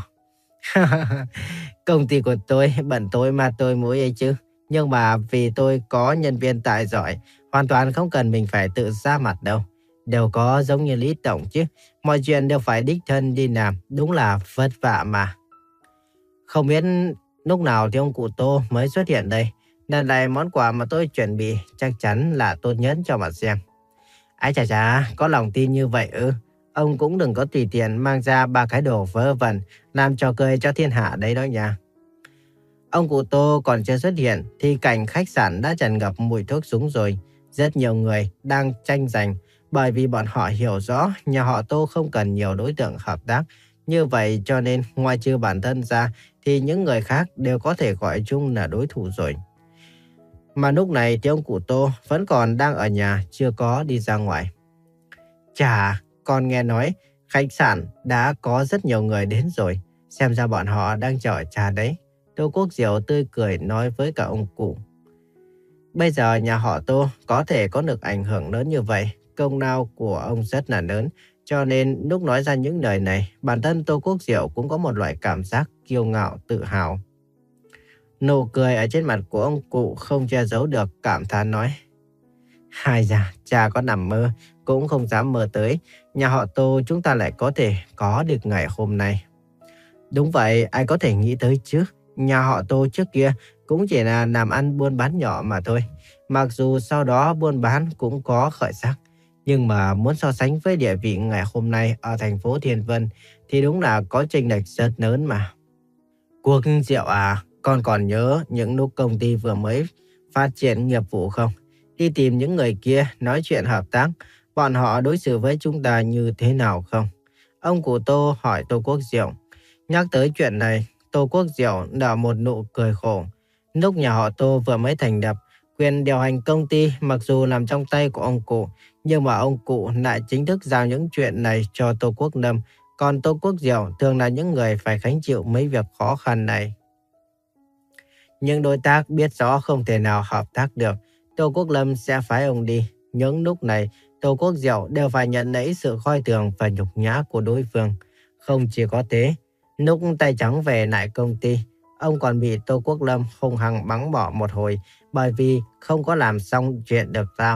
Công ty của tôi bận tối mà tôi mới ấy chứ. Nhưng mà vì tôi có nhân viên tài giỏi, hoàn toàn không cần mình phải tự ra mặt đâu. Đều có giống như Lý tổng chứ, mọi chuyện đều phải đích thân đi làm, đúng là vất vả mà. Không biết lúc nào thì ông cụ Tô mới xuất hiện đây. Lần này món quà mà tôi chuẩn bị chắc chắn là tốt nhất cho mà xem. Ái chà chà, có lòng tin như vậy ư? Ông cũng đừng có tùy tiện mang ra ba cái đồ vớ vẩn, làm trò cười cho thiên hạ đấy đó nha. Ông cụ Tô còn chưa xuất hiện thì cảnh khách sạn đã tràn ngập mùi thuốc súng rồi. Rất nhiều người đang tranh giành bởi vì bọn họ hiểu rõ nhà họ Tô không cần nhiều đối tượng hợp tác. Như vậy cho nên ngoài trừ bản thân ra thì những người khác đều có thể gọi chung là đối thủ rồi. Mà lúc này thì ông cụ Tô vẫn còn đang ở nhà, chưa có đi ra ngoài. Chà, con nghe nói khách sạn đã có rất nhiều người đến rồi. Xem ra bọn họ đang chờ trà đấy. Tô Quốc Diệu tươi cười nói với cả ông cụ. Bây giờ nhà họ Tô có thể có được ảnh hưởng lớn như vậy, công lao của ông rất là lớn. Cho nên lúc nói ra những lời này, bản thân Tô Quốc Diệu cũng có một loại cảm giác kiêu ngạo, tự hào. Nụ cười ở trên mặt của ông cụ không che giấu được, cảm thán nói. Hai da, cha có nằm mơ, cũng không dám mơ tới. Nhà họ Tô chúng ta lại có thể có được ngày hôm nay. Đúng vậy, ai có thể nghĩ tới chứ. Nhà họ Tô trước kia cũng chỉ là làm ăn buôn bán nhỏ mà thôi. Mặc dù sau đó buôn bán cũng có khởi sắc. Nhưng mà muốn so sánh với địa vị ngày hôm nay ở thành phố Thiền Vân thì đúng là có chênh lệch rất lớn mà. Quốc Diệu à, con còn nhớ những lúc công ty vừa mới phát triển nghiệp vụ không? Đi tìm những người kia nói chuyện hợp tác, bọn họ đối xử với chúng ta như thế nào không? Ông cụ Tô hỏi Tô Quốc Diệu. Nhắc tới chuyện này, Tô Quốc Diệu nở một nụ cười khổ. Lúc nhà họ Tô vừa mới thành lập, quyền điều hành công ty mặc dù nằm trong tay của ông cụ, nhưng mà ông cụ lại chính thức giao những chuyện này cho Tô Quốc Lâm. Còn Tô Quốc Diệu thường là những người phải gánh chịu mấy việc khó khăn này. Những đối tác biết rõ không thể nào hợp tác được, Tô Quốc Lâm sẽ phái ông đi. Những lúc này, Tô Quốc Diệu đều phải nhận lấy sự coi thường và nhục nhã của đối phương. Không chỉ có thế, lúc tay trắng về lại công ty, ông còn bị Tô Quốc Lâm hung hăng mắng bỏ một hồi bởi vì không có làm xong chuyện được giao.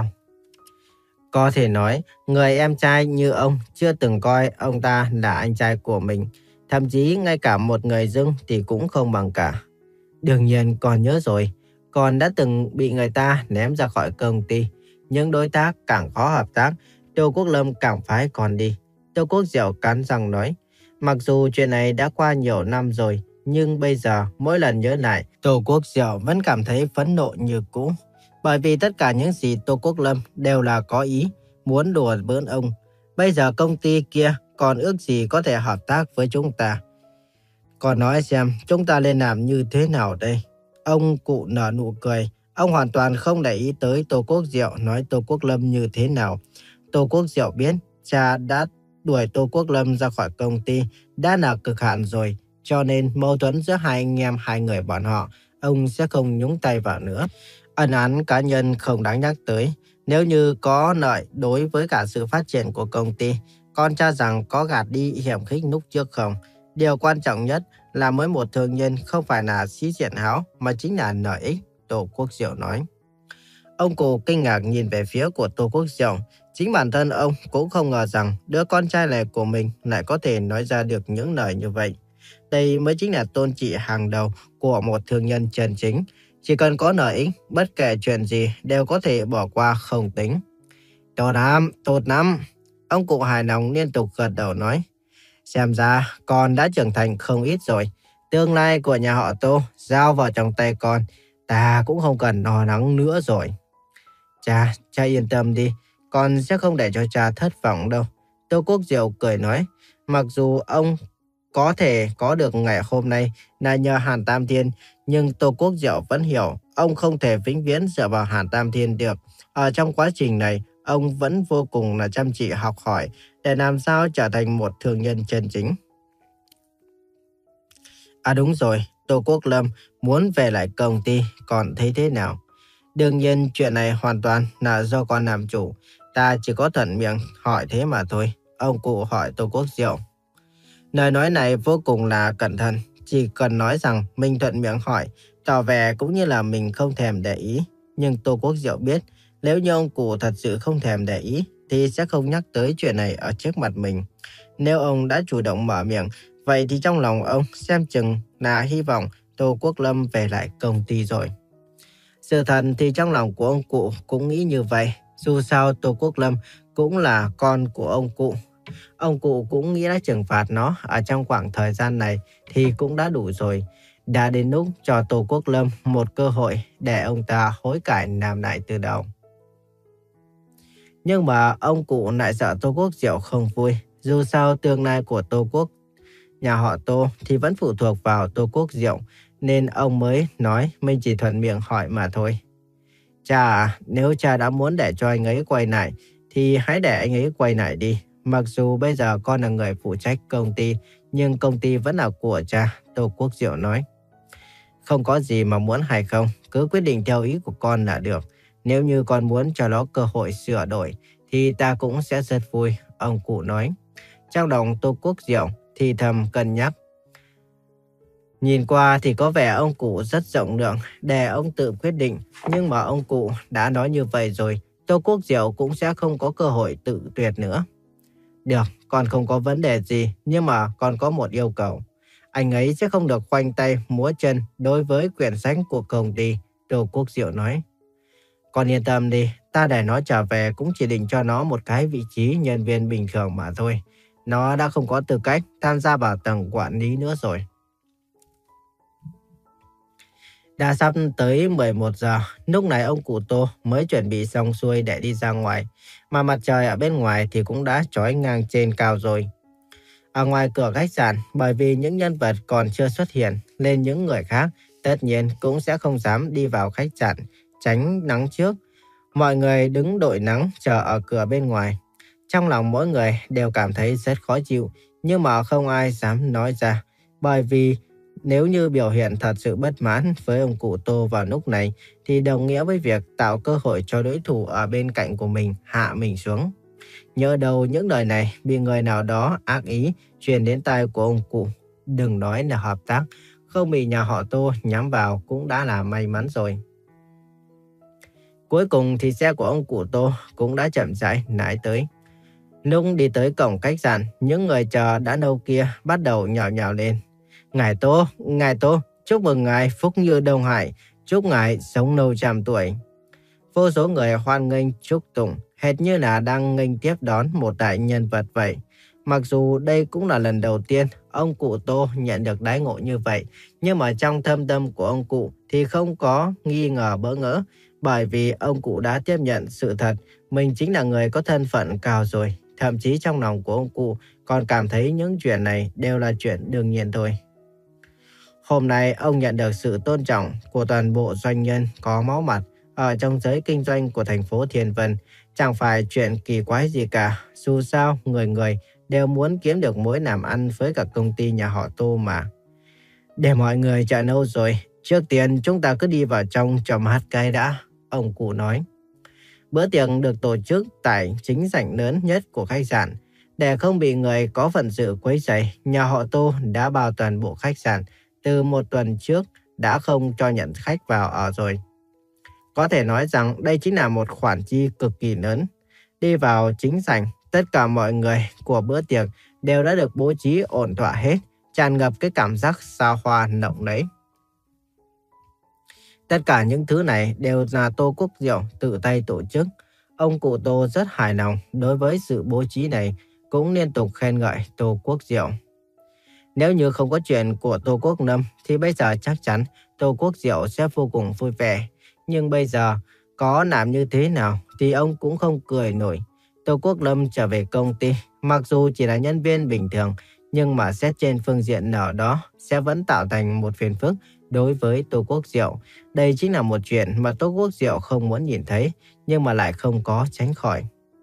Có thể nói, người em trai như ông chưa từng coi ông ta là anh trai của mình. Thậm chí ngay cả một người dưng thì cũng không bằng cả. Đương nhiên còn nhớ rồi, còn đã từng bị người ta ném ra khỏi công ty. Những đối tác càng khó hợp tác, Tô Quốc Lâm càng phải còn đi. Tô Quốc Diệu cắn răng nói. Mặc dù chuyện này đã qua nhiều năm rồi, nhưng bây giờ mỗi lần nhớ lại, Tô Quốc Diệu vẫn cảm thấy phẫn nộ như cũ. Bởi vì tất cả những gì Tô Quốc Lâm đều là có ý, muốn đùa bỡn ông. Bây giờ công ty kia còn ước gì có thể hợp tác với chúng ta. Còn nói xem chúng ta nên làm như thế nào đây? Ông cụ nở nụ cười. Ông hoàn toàn không để ý tới Tô Quốc Diệu nói Tô Quốc Lâm như thế nào. Tô Quốc Diệu biết cha đã đuổi Tô Quốc Lâm ra khỏi công ty đã là cực hạn rồi. Cho nên mâu thuẫn giữa hai anh em hai người bọn họ, ông sẽ không nhúng tay vào nữa. Ân oán cá nhân không đáng nhắc tới. Nếu như có lợi đối với cả sự phát triển của công ty, con cho rằng có gạt đi hiểm khích lúc trước không? Điều quan trọng nhất là mỗi một thương nhân không phải là sĩ diện háo mà chính là lợi ích, Tô Quốc Diệu nói. Ông cụ kinh ngạc nhìn về phía của Tô Quốc Diệu. Chính bản thân ông cũng không ngờ rằng đứa con trai này của mình lại có thể nói ra được những lời như vậy. Đây mới chính là tôn trị hàng đầu của một thương nhân chân chính. Chỉ cần có lợi ích, bất kể chuyện gì đều có thể bỏ qua không tính. Tốt lắm, tốt lắm. Ông cụ hài lòng liên tục gật đầu nói. Xem ra con đã trưởng thành không ít rồi. Tương lai của nhà họ Tô giao vào trong tay con, ta cũng không cần lo lắng nữa rồi. Cha, cha yên tâm đi, con sẽ không để cho cha thất vọng đâu. Tô Quốc Diệu cười nói, mặc dù ông có thể có được ngày hôm nay là nhờ Hàn Tam Thiên, nhưng Tô Quốc Diệu vẫn hiểu ông không thể vĩnh viễn dựa vào Hàn Tam Thiên được. Ở trong quá trình này, ông vẫn vô cùng là chăm chỉ học hỏi để làm sao trở thành một thương nhân chân chính. À đúng rồi, Tô Quốc Lâm muốn về lại công ty, còn thấy thế nào? Đương nhiên chuyện này hoàn toàn là do con làm chủ, ta chỉ có thuận miệng hỏi thế mà thôi. Ông cụ hỏi Tô Quốc Diệu. Lời nói này vô cùng là cẩn thận, chỉ cần nói rằng mình thuận miệng hỏi, tỏ vẻ cũng như là mình không thèm để ý. Nhưng Tô Quốc Diệu biết, nếu như ông cụ thật sự không thèm để ý, thì sẽ không nhắc tới chuyện này ở trước mặt mình. Nếu ông đã chủ động mở miệng, vậy thì trong lòng ông xem chừng là hy vọng Tô Quốc Lâm về lại công ty rồi. Sự thật thì trong lòng của ông cụ cũng nghĩ như vậy. Dù sao Tô Quốc Lâm cũng là con của ông cụ. Ông cụ cũng nghĩ là trừng phạt nó ở trong khoảng thời gian này thì cũng đã đủ rồi. Đã đến lúc cho Tô Quốc Lâm một cơ hội để ông ta hối cải làm lại từ đầu. Nhưng mà ông cụ lại sợ Tô Quốc Diệu không vui. Dù sao tương lai của Tô Quốc, nhà họ Tô thì vẫn phụ thuộc vào Tô Quốc Diệu, nên ông mới nói mình chỉ thuận miệng hỏi mà thôi. Cha à, nếu cha đã muốn để cho anh ấy quay lại, thì hãy để anh ấy quay lại đi. Mặc dù bây giờ con là người phụ trách công ty, nhưng công ty vẫn là của cha, Tô Quốc Diệu nói. Không có gì mà muốn hay không, cứ quyết định theo ý của con là được. Nếu như con muốn cho nó cơ hội sửa đổi, thì ta cũng sẽ rất vui, ông cụ nói. Trong lòng Tô Quốc Diệu thì thầm cân nhắc. Nhìn qua thì có vẻ ông cụ rất rộng lượng để ông tự quyết định. Nhưng mà ông cụ đã nói như vậy rồi, Tô Quốc Diệu cũng sẽ không có cơ hội tự tuyệt nữa. Được, con không có vấn đề gì, nhưng mà con có một yêu cầu. Anh ấy sẽ không được khoanh tay múa chân đối với quyển sách của công ty, Tô Quốc Diệu nói. Con yên tâm đi, ta để nó trở về cũng chỉ định cho nó một cái vị trí nhân viên bình thường mà thôi. Nó đã không có tư cách tham gia vào tầng quản lý nữa rồi. Đã sắp tới mười một giờ, lúc này ông cụ Tô mới chuẩn bị xong xuôi để đi ra ngoài. Mà mặt trời ở bên ngoài thì cũng đã chói ngang trên cao rồi. Ở ngoài cửa khách sạn, bởi vì những nhân vật còn chưa xuất hiện, nên những người khác tất nhiên cũng sẽ không dám đi vào khách sạn, tránh nắng trước. Mọi người đứng đội nắng chờ ở cửa bên ngoài. Trong lòng mỗi người đều cảm thấy rất khó chịu, nhưng mà không ai dám nói ra. Bởi vì nếu như biểu hiện thật sự bất mãn với ông cụ Tô vào lúc này, thì đồng nghĩa với việc tạo cơ hội cho đối thủ ở bên cạnh của mình hạ mình xuống. Nhớ đâu những lời này bị người nào đó ác ý truyền đến tai của ông cụ. Đừng nói là hợp tác, không bị nhà họ Tô nhắm vào cũng đã là may mắn rồi. Cuối cùng thì xe của ông cụ Tô cũng đã chậm rãi lái tới. Lúc đi tới cổng khách sạn, những người chờ đã lâu kia bắt đầu nhào nhào lên. Ngài Tô, Ngài Tô, chúc mừng Ngài phúc như Đông Hải, chúc Ngài sống lâu trăm tuổi. Vô số người hoan nghênh chúc tụng, hệt như là đang nghênh tiếp đón một đại nhân vật vậy. Mặc dù đây cũng là lần đầu tiên ông cụ Tô nhận được đãi ngộ như vậy, nhưng mà trong thâm tâm của ông cụ thì không có nghi ngờ bỡ ngỡ, bởi vì ông cụ đã tiếp nhận sự thật mình chính là người có thân phận cao rồi. Thậm chí trong lòng của ông cụ còn cảm thấy những chuyện này đều là chuyện đương nhiên thôi. Hôm nay ông nhận được sự tôn trọng của toàn bộ doanh nhân có máu mặt ở trong giới kinh doanh của thành phố Thiên Vân. Chẳng phải chuyện kỳ quái gì cả, dù sao người người đều muốn kiếm được mối làm ăn với cả công ty nhà họ Tô mà. Để mọi người chờ lâu rồi, trước tiên chúng ta cứ đi vào trong cho mát cái đã, ông cụ nói. Bữa tiệc được tổ chức tại chính sảnh lớn nhất của khách sạn. Để không bị người có phận sự quấy rầy, nhà họ Tô đã bao toàn bộ khách sạn từ một tuần trước đã không cho nhận khách vào ở rồi. Có thể nói rằng đây chính là một khoản chi cực kỳ lớn. Đi vào chính sảnh, tất cả mọi người của bữa tiệc đều đã được bố trí ổn thỏa hết, tràn ngập cái cảm giác xa hoa nồng nấy. Tất cả những thứ này đều là Tô Quốc Diệu tự tay tổ chức. Ông cụ Tô rất hài lòng đối với sự bố trí này, cũng liên tục khen ngợi Tô Quốc Diệu. Nếu như không có chuyện của Tô Quốc Lâm thì bây giờ chắc chắn Tô Quốc Diệu sẽ vô cùng vui vẻ. Nhưng bây giờ có làm như thế nào thì ông cũng không cười nổi. Tô Quốc Lâm trở về công ty, mặc dù chỉ là nhân viên bình thường, nhưng mà xét trên phương diện nào đó sẽ vẫn tạo thành một phiền phức đối với Tô Quốc Diệu. Đây chính là một chuyện mà Tô Quốc Diệu không muốn nhìn thấy, nhưng mà lại không có tránh khỏi.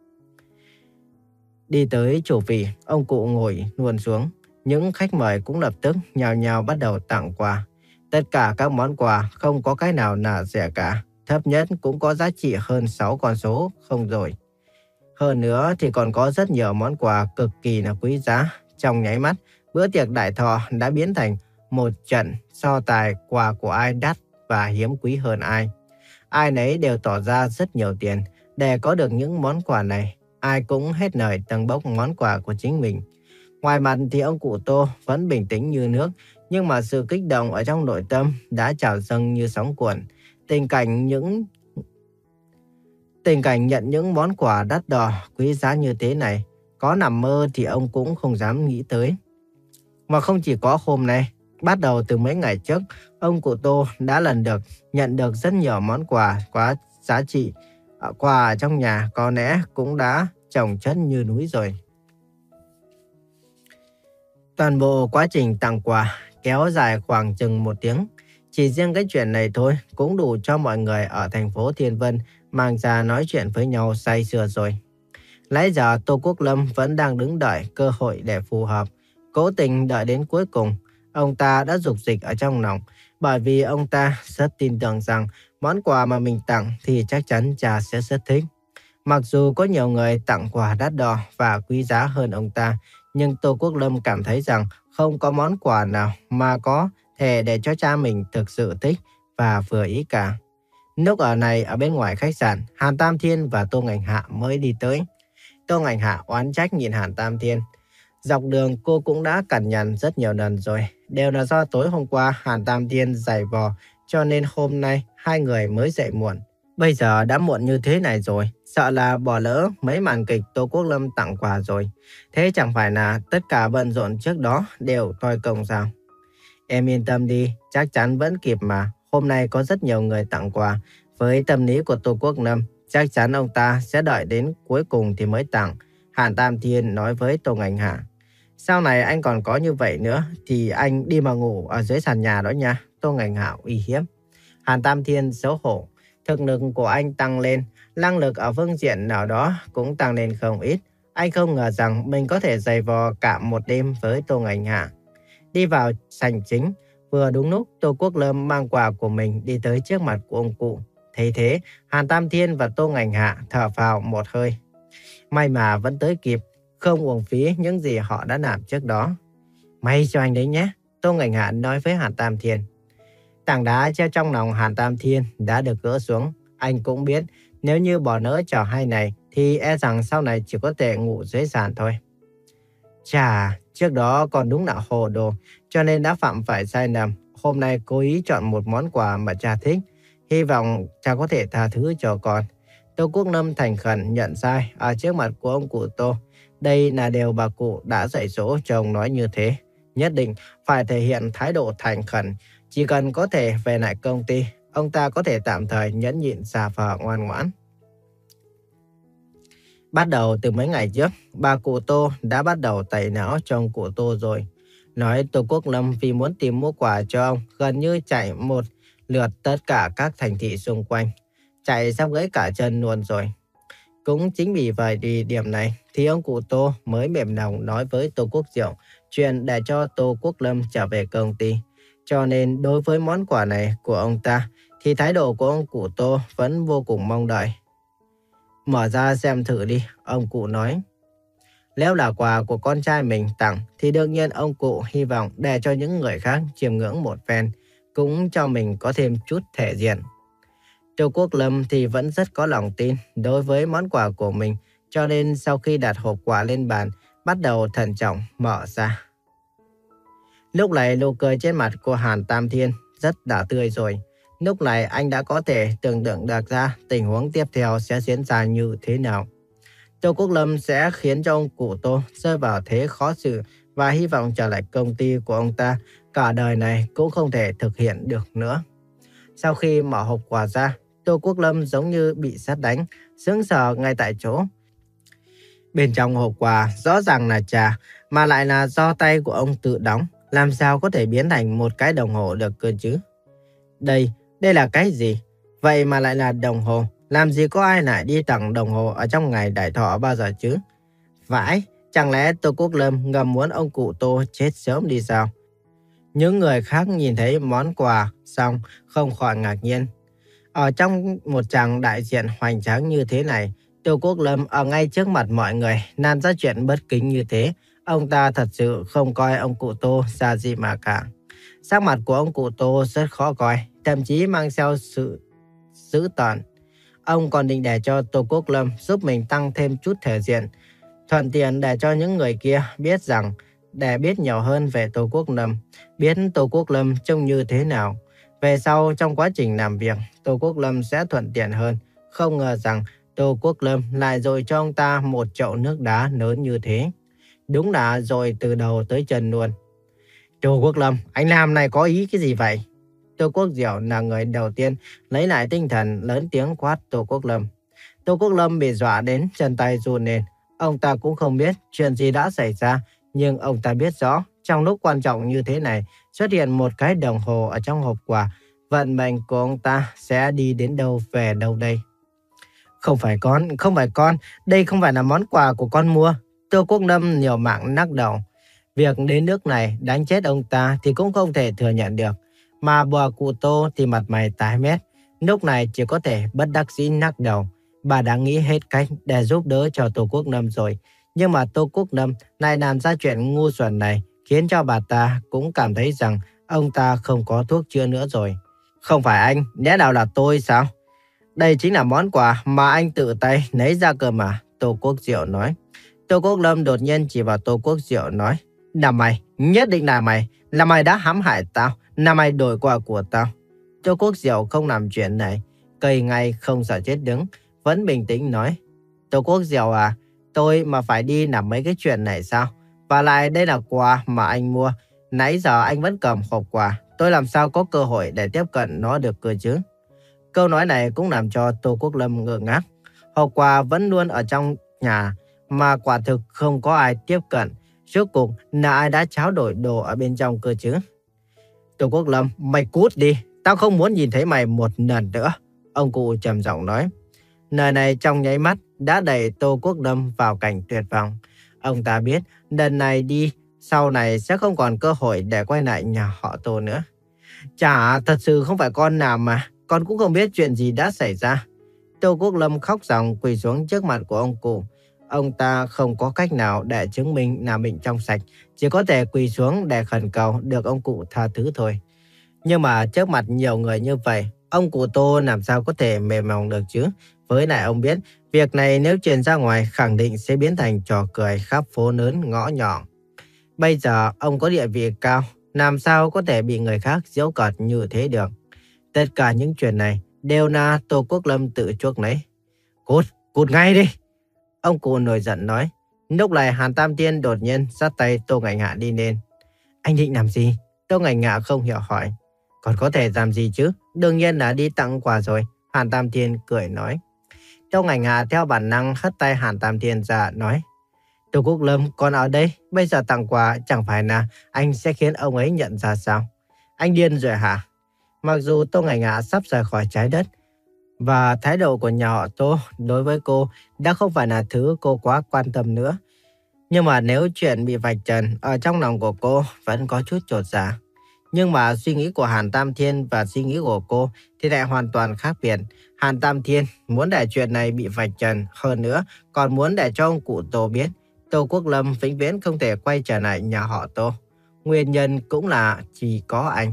Đi tới chủ vị, ông cụ ngồi luôn xuống. Những khách mời cũng lập tức nhào nhào bắt đầu tặng quà. Tất cả các món quà không có cái nào là rẻ cả. Thấp nhất cũng có giá trị hơn sáu con số không rồi. Hơn nữa thì còn có rất nhiều món quà cực kỳ là quý giá. Trong nháy mắt, bữa tiệc đại thọ đã biến thành một trận so tài quà của ai đắt và hiếm quý hơn ai. Ai nấy đều tỏ ra rất nhiều tiền để có được những món quà này. Ai cũng hết lời tâng bốc món quà của chính mình. Ngoài mặt thì ông cụ Tô vẫn bình tĩnh như nước, nhưng mà sự kích động ở trong nội tâm đã trào dâng như sóng cuộn. Tình cảnh những tình cảnh nhận những món quà đắt đỏ quý giá như thế này, có nằm mơ thì ông cũng không dám nghĩ tới. Mà không chỉ có hôm nay, bắt đầu từ mấy ngày trước, ông cụ Tô đã lần được nhận được rất nhiều món quà quá giá trị. Quà ở trong nhà có lẽ cũng đã chồng chất như núi rồi. Toàn bộ quá trình tặng quà kéo dài khoảng chừng một tiếng. Chỉ riêng cái chuyện này thôi cũng đủ cho mọi người ở thành phố Thiên Vân mang ra nói chuyện với nhau say sưa rồi. Nãy giờ Tô Quốc Lâm vẫn đang đứng đợi cơ hội để phù hợp. Cố tình đợi đến cuối cùng, ông ta đã dục dịch ở trong lòng. Bởi vì ông ta rất tin tưởng rằng món quà mà mình tặng thì chắc chắn cha sẽ rất thích. Mặc dù có nhiều người tặng quà đắt đỏ và quý giá hơn ông ta, nhưng Tô Quốc Lâm cảm thấy rằng không có món quà nào mà có thể để cho cha mình thực sự thích và vừa ý cả. Lúc ở này ở bên ngoài khách sạn, Hàn Tam Thiên và Tô Ngành Hạ mới đi tới. Tô Ngành Hạ oán trách nhìn Hàn Tam Thiên. Dọc đường cô cũng đã cằn nhằn rất nhiều lần rồi. Đều là do tối hôm qua Hàn Tam Thiên giày vò, cho nên hôm nay hai người mới dậy muộn. Bây giờ đã muộn như thế này rồi, sợ là bỏ lỡ mấy màn kịch Tô Quốc Lâm tặng quà rồi. Thế chẳng phải là tất cả bận rộn trước đó đều toi công sao? Em yên tâm đi, chắc chắn vẫn kịp mà. Hôm nay có rất nhiều người tặng quà. Với tâm lý của Tô Quốc Lâm, chắc chắn ông ta sẽ đợi đến cuối cùng thì mới tặng. Hàn Tam Thiên nói với Tô Ngành Hạ. Sau này anh còn có như vậy nữa thì anh đi mà ngủ ở dưới sàn nhà đó nha. Tô Ngành Hạ uy hiếp. Hàn Tam Thiên xấu hổ. Thực lực của anh tăng lên, năng lực ở phương diện nào đó cũng tăng lên không ít. Anh không ngờ rằng mình có thể giày vò cả một đêm với Tô Ngành Hạ. Đi vào sảnh chính, vừa đúng lúc Tô Quốc Lâm mang quà của mình đi tới trước mặt của ông cụ. Thấy thế, Hàn Tam Thiên và Tô Ngành Hạ thở phào một hơi. May mà vẫn tới kịp, không uổng phí những gì họ đã làm trước đó. May cho anh đấy nhé, Tô Ngành Hạ nói với Hàn Tam Thiên. Tảng đá treo trong lòng Hàn Tam Thiên đã được gỡ xuống. Anh cũng biết nếu như bỏ lỡ trò hay này thì e rằng sau này chỉ có thể ngủ dưới sàn thôi. Chà, trước đó còn đúng là hồ đồ, cho nên đã phạm phải sai lầm. Hôm nay cố ý chọn một món quà mà cha thích. Hy vọng cha có thể tha thứ cho con. Tô Quốc Lâm thành khẩn nhận sai ở trước mặt của ông cụ Tô. Đây là điều bà cụ đã dạy dỗ cho ông nói như thế. Nhất định phải thể hiện thái độ thành khẩn. Chỉ cần có thể về lại công ty, ông ta có thể tạm thời nhẫn nhịn giả vờ ngoan ngoãn. Bắt đầu từ mấy ngày trước, bà cụ Tô đã bắt đầu tẩy não trong cụ Tô rồi. Nói Tô Quốc Lâm vì muốn tìm mua quà cho ông, gần như chạy một lượt tất cả các thành thị xung quanh. Chạy sắp gãy cả chân luôn rồi. Cũng chính vì vậy thì điểm này thì ông cụ Tô mới mềm lòng nói với Tô Quốc Diệu chuyện để cho Tô Quốc Lâm trở về công ty. Cho nên đối với món quà này của ông ta thì thái độ của ông cụ Tô vẫn vô cùng mong đợi. Mở ra xem thử đi, ông cụ nói. Nếu là quà của con trai mình tặng thì đương nhiên ông cụ hy vọng để cho những người khác chiêm ngưỡng một phen, cũng cho mình có thêm chút thể diện. Tô Quốc Lâm thì vẫn rất có lòng tin đối với món quà của mình, cho nên sau khi đặt hộp quà lên bàn, bắt đầu thận trọng mở ra. Lúc này nụ cười trên mặt của Hàn Tam Thiên rất đã tươi rồi. Lúc này anh đã có thể tưởng tượng được ra tình huống tiếp theo sẽ diễn ra như thế nào. Tô Quốc Lâm sẽ khiến cho ông cụ Tô rơi vào thế khó xử và hy vọng trở lại công ty của ông ta cả đời này cũng không thể thực hiện được nữa. Sau khi mở hộp quà ra, Tô Quốc Lâm giống như bị sét đánh, sững sờ ngay tại chỗ. Bên trong hộp quà rõ ràng là trà, mà lại là do tay của ông tự đóng, làm sao có thể biến thành một cái đồng hồ được cơ chứ? Đây, đây là cái gì? Vậy mà lại là đồng hồ, làm gì có ai lại đi tặng đồng hồ ở trong ngày đại thọ bao giờ chứ? Vãi, chẳng lẽ Tô Quốc Lâm ngầm muốn ông cụ Tô chết sớm đi sao? Những người khác nhìn thấy món quà xong không khỏi ngạc nhiên. Ở trong một tràng đại diện hoành tráng như thế này, Tô Quốc Lâm ở ngay trước mặt mọi người làm ra chuyện bất kính như thế. Ông ta thật sự không coi ông cụ Tô ra gì mà cả. Sắc mặt của ông cụ Tô rất khó coi, thậm chí mang theo sự dữ tợn. Ông còn định để cho Tô Quốc Lâm giúp mình tăng thêm chút thể diện, thuận tiện để cho những người kia biết rằng, để biết nhiều hơn về Tô Quốc Lâm, biết Tô Quốc Lâm trông như thế nào. Về sau trong quá trình làm việc, Tô Quốc Lâm sẽ thuận tiện hơn. Không ngờ rằng Tô Quốc Lâm lại dội cho ông ta một chậu nước đá lớn như thế. Đúng là dội từ đầu tới chân luôn. Tô Quốc Lâm, anh làm này có ý cái gì vậy? Tô Quốc Diệu là người đầu tiên lấy lại tinh thần, lớn tiếng quát Tô Quốc Lâm. Tô Quốc Lâm bị dọa đến chân tay run lên. Ông ta cũng không biết chuyện gì đã xảy ra, nhưng ông ta biết rõ trong lúc quan trọng như thế này xuất hiện một cái đồng hồ ở trong hộp quà, vận mệnh của ông ta sẽ đi đến đâu về đâu đây. Không phải con, không phải con, đây không phải là món quà của con mua. Tô Quốc Lâm liều mạng lắc đầu. Việc đến nước này đánh chết ông ta thì cũng không thể thừa nhận được. Mà bà cụ Tô thì mặt mày tái mét, lúc này chỉ có thể bất đắc dĩ lắc đầu. Bà đã nghĩ hết cách để giúp đỡ cho Tô Quốc Lâm rồi. Nhưng mà Tô Quốc Lâm lại làm ra chuyện ngu xuẩn này, khiến cho bà ta cũng cảm thấy rằng ông ta không có thuốc chữa nữa rồi. Không phải anh, lẽ nào là tôi sao? Đây chính là món quà mà anh tự tay lấy ra cơ mà, Tô Quốc Diệu nói. Tô Quốc Lâm đột nhiên chỉ vào Tô Quốc Diệu nói. Là mày, nhất định là mày, là mày đã hãm hại tao, là mày đổi quà của tao. Tô Quốc Diệu không làm chuyện này, cây ngay không sợ chết đứng, vẫn bình tĩnh nói. Tô Quốc Diệu à, tôi mà phải đi làm mấy cái chuyện này sao? Và lại đây là quà mà anh mua, nãy giờ anh vẫn cầm hộp quà, tôi làm sao có cơ hội để tiếp cận nó được cơ chứ? Câu nói này cũng làm cho Tô Quốc Lâm ngơ ngác. Hộp quà vẫn luôn ở trong nhà, mà quả thực không có ai tiếp cận. Rốt cuộc là ai đã tráo đổi đồ ở bên trong cơ chứ? Tô Quốc Lâm, mày cút đi, tao không muốn nhìn thấy mày một lần nữa, ông cụ trầm giọng nói. Lời này trong nháy mắt đã đẩy Tô Quốc Lâm vào cảnh tuyệt vọng. Ông ta biết lần này đi, sau này sẽ không còn cơ hội để quay lại nhà họ Tô nữa. Chả, thật sự không phải con làm mà, con cũng không biết chuyện gì đã xảy ra. Tô Quốc Lâm khóc ròng quỳ xuống trước mặt của ông cụ. Ông ta không có cách nào để chứng minh là mình trong sạch, chỉ có thể quỳ xuống để khẩn cầu được ông cụ tha thứ thôi. Nhưng mà trước mặt nhiều người như vậy, ông cụ Tô làm sao có thể mềm lòng được chứ? Với lại ông biết, việc này nếu truyền ra ngoài khẳng định sẽ biến thành trò cười khắp phố lớn ngõ nhỏ. Bây giờ ông có địa vị cao, làm sao có thể bị người khác giễu cợt như thế được? Tất cả những chuyện này đều là Tô Quốc Lâm tự chuốc lấy. Cút, cút ngay đi! Ông cụ nổi giận nói. Lúc này Hàn Tam Thiên đột nhiên dắt tay Tô Ngạnh Hạ đi lên. Anh định làm gì? Tô Ngạnh Hạ không hiểu hỏi. Còn có thể làm gì chứ? Đương nhiên là đi tặng quà rồi. Hàn Tam Thiên cười nói. Tô Ngạnh Hạ theo bản năng hất tay Hàn Tam Thiên ra nói. Tô Quốc Lâm còn ở đây, bây giờ tặng quà chẳng phải là anh sẽ khiến ông ấy nhận ra sao? Anh điên rồi hả? Mặc dù Tô Ngạnh Hạ sắp rời khỏi trái đất và thái độ của nhà họ Tô đối với cô đã không phải là thứ cô quá quan tâm nữa. Nhưng mà nếu chuyện bị vạch trần, ở trong lòng của cô vẫn có chút chột dạ. Nhưng mà suy nghĩ của Hàn Tam Thiên và suy nghĩ của cô thì lại hoàn toàn khác biệt. Hàn Tam Thiên muốn để chuyện này bị vạch trần, hơn nữa còn muốn để cho ông cụ Tô biết Tô Quốc Lâm vĩnh viễn không thể quay trở lại nhà họ Tô. Nguyên nhân cũng là chỉ có anh.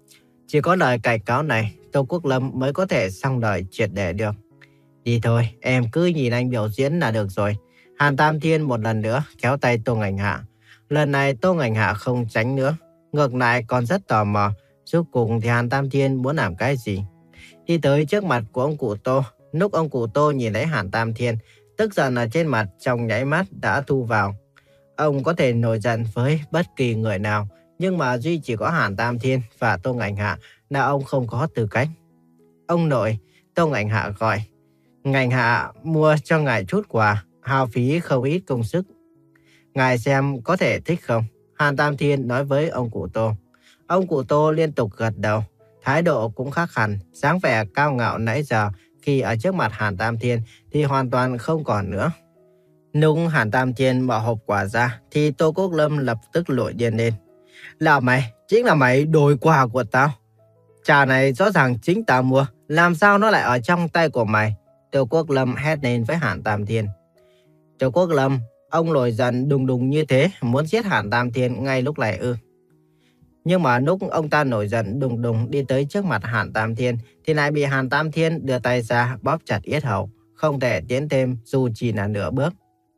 Chỉ có lời cảnh cáo này, Tô Quốc Lâm mới có thể xong đời triệt để được. Đi thôi, em cứ nhìn anh biểu diễn là được rồi. Hàn Tam Thiên một lần nữa kéo tay Tô Ngạnh Hạ. Lần này Tô Ngạnh Hạ không tránh nữa, ngược lại còn rất tò mò. Rốt cuộc thì Hàn Tam Thiên muốn làm cái gì? Đi tới trước mặt của ông cụ Tô. Lúc ông cụ Tô nhìn thấy Hàn Tam Thiên, tức giận ở trên mặt trong nháy mắt đã thu vào. Ông có thể nổi giận với bất kỳ người nào, nhưng mà duy chỉ có Hàn Tam Thiên và Tô Ngạnh Hạ là ông không có tư cách. Ông nội, Tô Ngạnh Hạ gọi. Ngạnh Hạ mua cho ngài chút quà, hao phí không ít công sức. Ngài xem có thể thích không? Hàn Tam Thiên nói với ông cụ Tô. Ông cụ Tô liên tục gật đầu, thái độ cũng khác hẳn, dáng vẻ cao ngạo nãy giờ khi ở trước mặt Hàn Tam Thiên thì hoàn toàn không còn nữa. Lúc Hàn Tam Thiên mở hộp quà ra thì Tô Quốc Lâm lập tức nổi điên lên. Là mày, chính là mày đổi quà của tao. Trà này rõ ràng chính tao mua, làm sao nó lại ở trong tay của mày? Tô Quốc Lâm hét lên với Hàn Tam Thiên. Tô Quốc Lâm, ông nổi giận đùng đùng như thế, muốn giết Hàn Tam Thiên ngay lúc này ư? Nhưng mà lúc ông ta nổi giận đùng đùng đi tới trước mặt Hàn Tam Thiên thì lại bị Hàn Tam Thiên đưa tay ra bóp chặt yết hầu, không thể tiến thêm dù chỉ là nửa bước.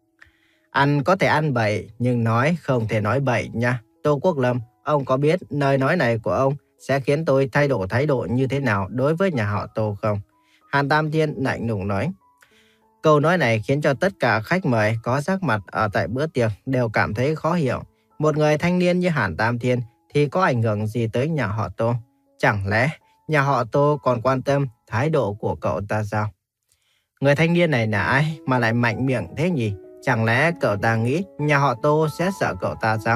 Ăn có thể ăn bậy, nhưng nói không thể nói bậy nha. Tô Quốc Lâm, ông có biết lời nói này của ông sẽ khiến tôi thay đổi thái độ như thế nào đối với nhà họ Tô không? Hàn Tam Thiên lạnh lùng nói. Câu nói này khiến cho tất cả khách mời có sắc mặt ở tại bữa tiệc đều cảm thấy khó hiểu. Một người thanh niên như Hàn Tam Thiên thì có ảnh hưởng gì tới nhà họ Tô? Chẳng lẽ nhà họ Tô còn quan tâm thái độ của cậu ta sao? Người thanh niên này là ai mà lại mạnh miệng thế nhỉ? Chẳng lẽ cậu ta nghĩ nhà họ Tô sẽ sợ cậu ta sao?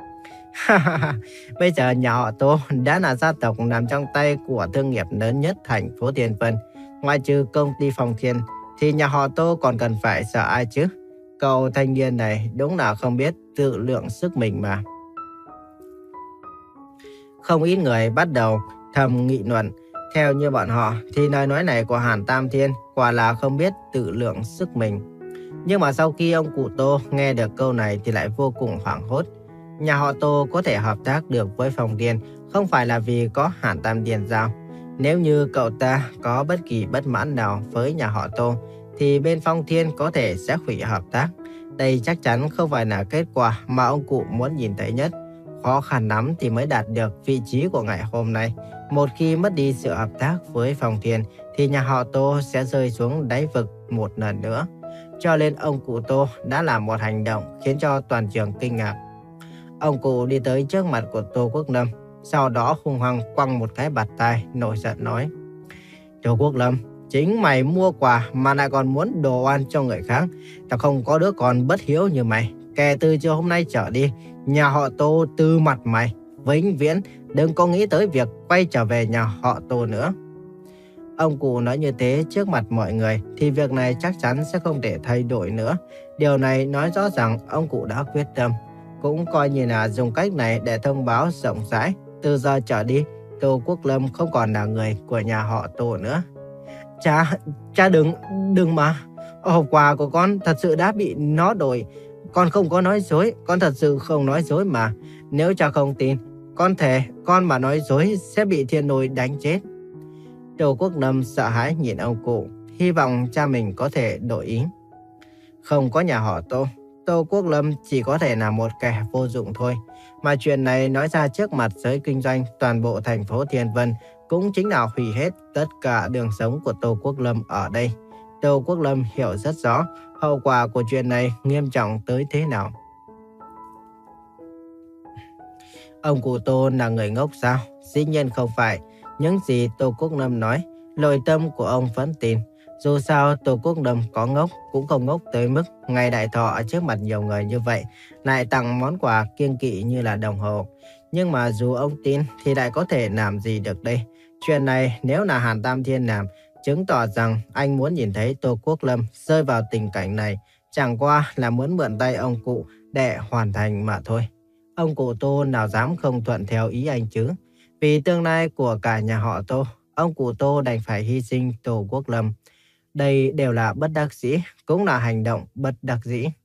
Bây giờ nhà họ Tô đã là gia tộc nằm trong tay của thương nghiệp lớn nhất thành phố Thiên Vân. Ngoài trừ công ty Phong Thiên thì nhà họ Tô còn cần phải sợ ai chứ? Cậu thanh niên này đúng là không biết tự lượng sức mình mà. Không ít người bắt đầu thầm nghị luận. Theo như bọn họ thì lời nói này của Hàn Tam Thiên quả là không biết tự lượng sức mình. Nhưng mà sau khi ông cụ Tô nghe được câu này thì lại vô cùng hoảng hốt. Nhà họ Tô có thể hợp tác được với Phong Thiên không phải là vì có Hàn Tam Thiên sao? Nếu như cậu ta có bất kỳ bất mãn nào với nhà họ Tô thì bên Phong Thiên có thể sẽ hủy hợp tác. Đây chắc chắn không phải là kết quả mà ông cụ muốn nhìn thấy nhất. Khó khăn lắm thì mới đạt được vị trí của ngày hôm nay. Một khi mất đi sự hợp tác với Phong Thiên thì nhà họ Tô sẽ rơi xuống đáy vực một lần nữa. Cho nên ông cụ Tô đã làm một hành động khiến cho toàn trường kinh ngạc. Ông cụ đi tới trước mặt của Tô Quốc Lâm, sau đó hung hăng quăng một cái bạt tai, nổi giận nói. Tô Quốc Lâm, chính mày mua quà mà lại còn muốn đồ ăn cho người khác. Tao không có đứa con bất hiếu như mày. Kể từ chiều hôm nay trở đi, nhà họ Tô từ mặt mày, vĩnh viễn đừng có nghĩ tới việc quay trở về nhà họ Tô nữa. Ông cụ nói như thế trước mặt mọi người thì việc này chắc chắn sẽ không thể thay đổi nữa. Điều này nói rõ rằng ông cụ đã quyết tâm. Cũng coi như là dùng cách này để thông báo rộng rãi. Từ giờ trở đi, Tô Quốc Lâm không còn là người của nhà họ Tô nữa. Cha, cha đừng, đừng mà. Hộp quà của con thật sự đã bị nó đổi. Con không có nói dối, con thật sự không nói dối mà. Nếu cha không tin, con thề con mà nói dối sẽ bị thiên lôi đánh chết. Tô Quốc Lâm sợ hãi nhìn ông cụ, hy vọng cha mình có thể đổi ý. Không có nhà họ Tô, Tô Quốc Lâm chỉ có thể là một kẻ vô dụng thôi. Mà chuyện này nói ra trước mặt giới kinh doanh toàn bộ thành phố Thiên Vân cũng chính là hủy hết tất cả đường sống của Tô Quốc Lâm ở đây. Tô Quốc Lâm hiểu rất rõ hậu quả của chuyện này nghiêm trọng tới thế nào. Ông cụ Tô là người ngốc sao? Dĩ nhiên không phải. Những gì Tô Quốc Lâm nói, nội tâm của ông vẫn tin. Dù sao Tô Quốc Lâm có ngốc cũng không ngốc tới mức ngày đại thọ ở trước mặt nhiều người như vậy lại tặng món quà kiêng kỵ như là đồng hồ. Nhưng mà dù ông tin thì lại có thể làm gì được đây? Chuyện này nếu là Hàn Tam Thiên làm, chứng tỏ rằng anh muốn nhìn thấy Tô Quốc Lâm rơi vào tình cảnh này, chẳng qua là muốn mượn tay ông cụ để hoàn thành mà thôi. Ông cụ Tô nào dám không thuận theo ý anh chứ? Vì tương lai của cả nhà họ Tô, ông cụ Tô đành phải hy sinh Tô Quốc Lâm. Đây đều là bất đắc dĩ, cũng là hành động bất đắc dĩ.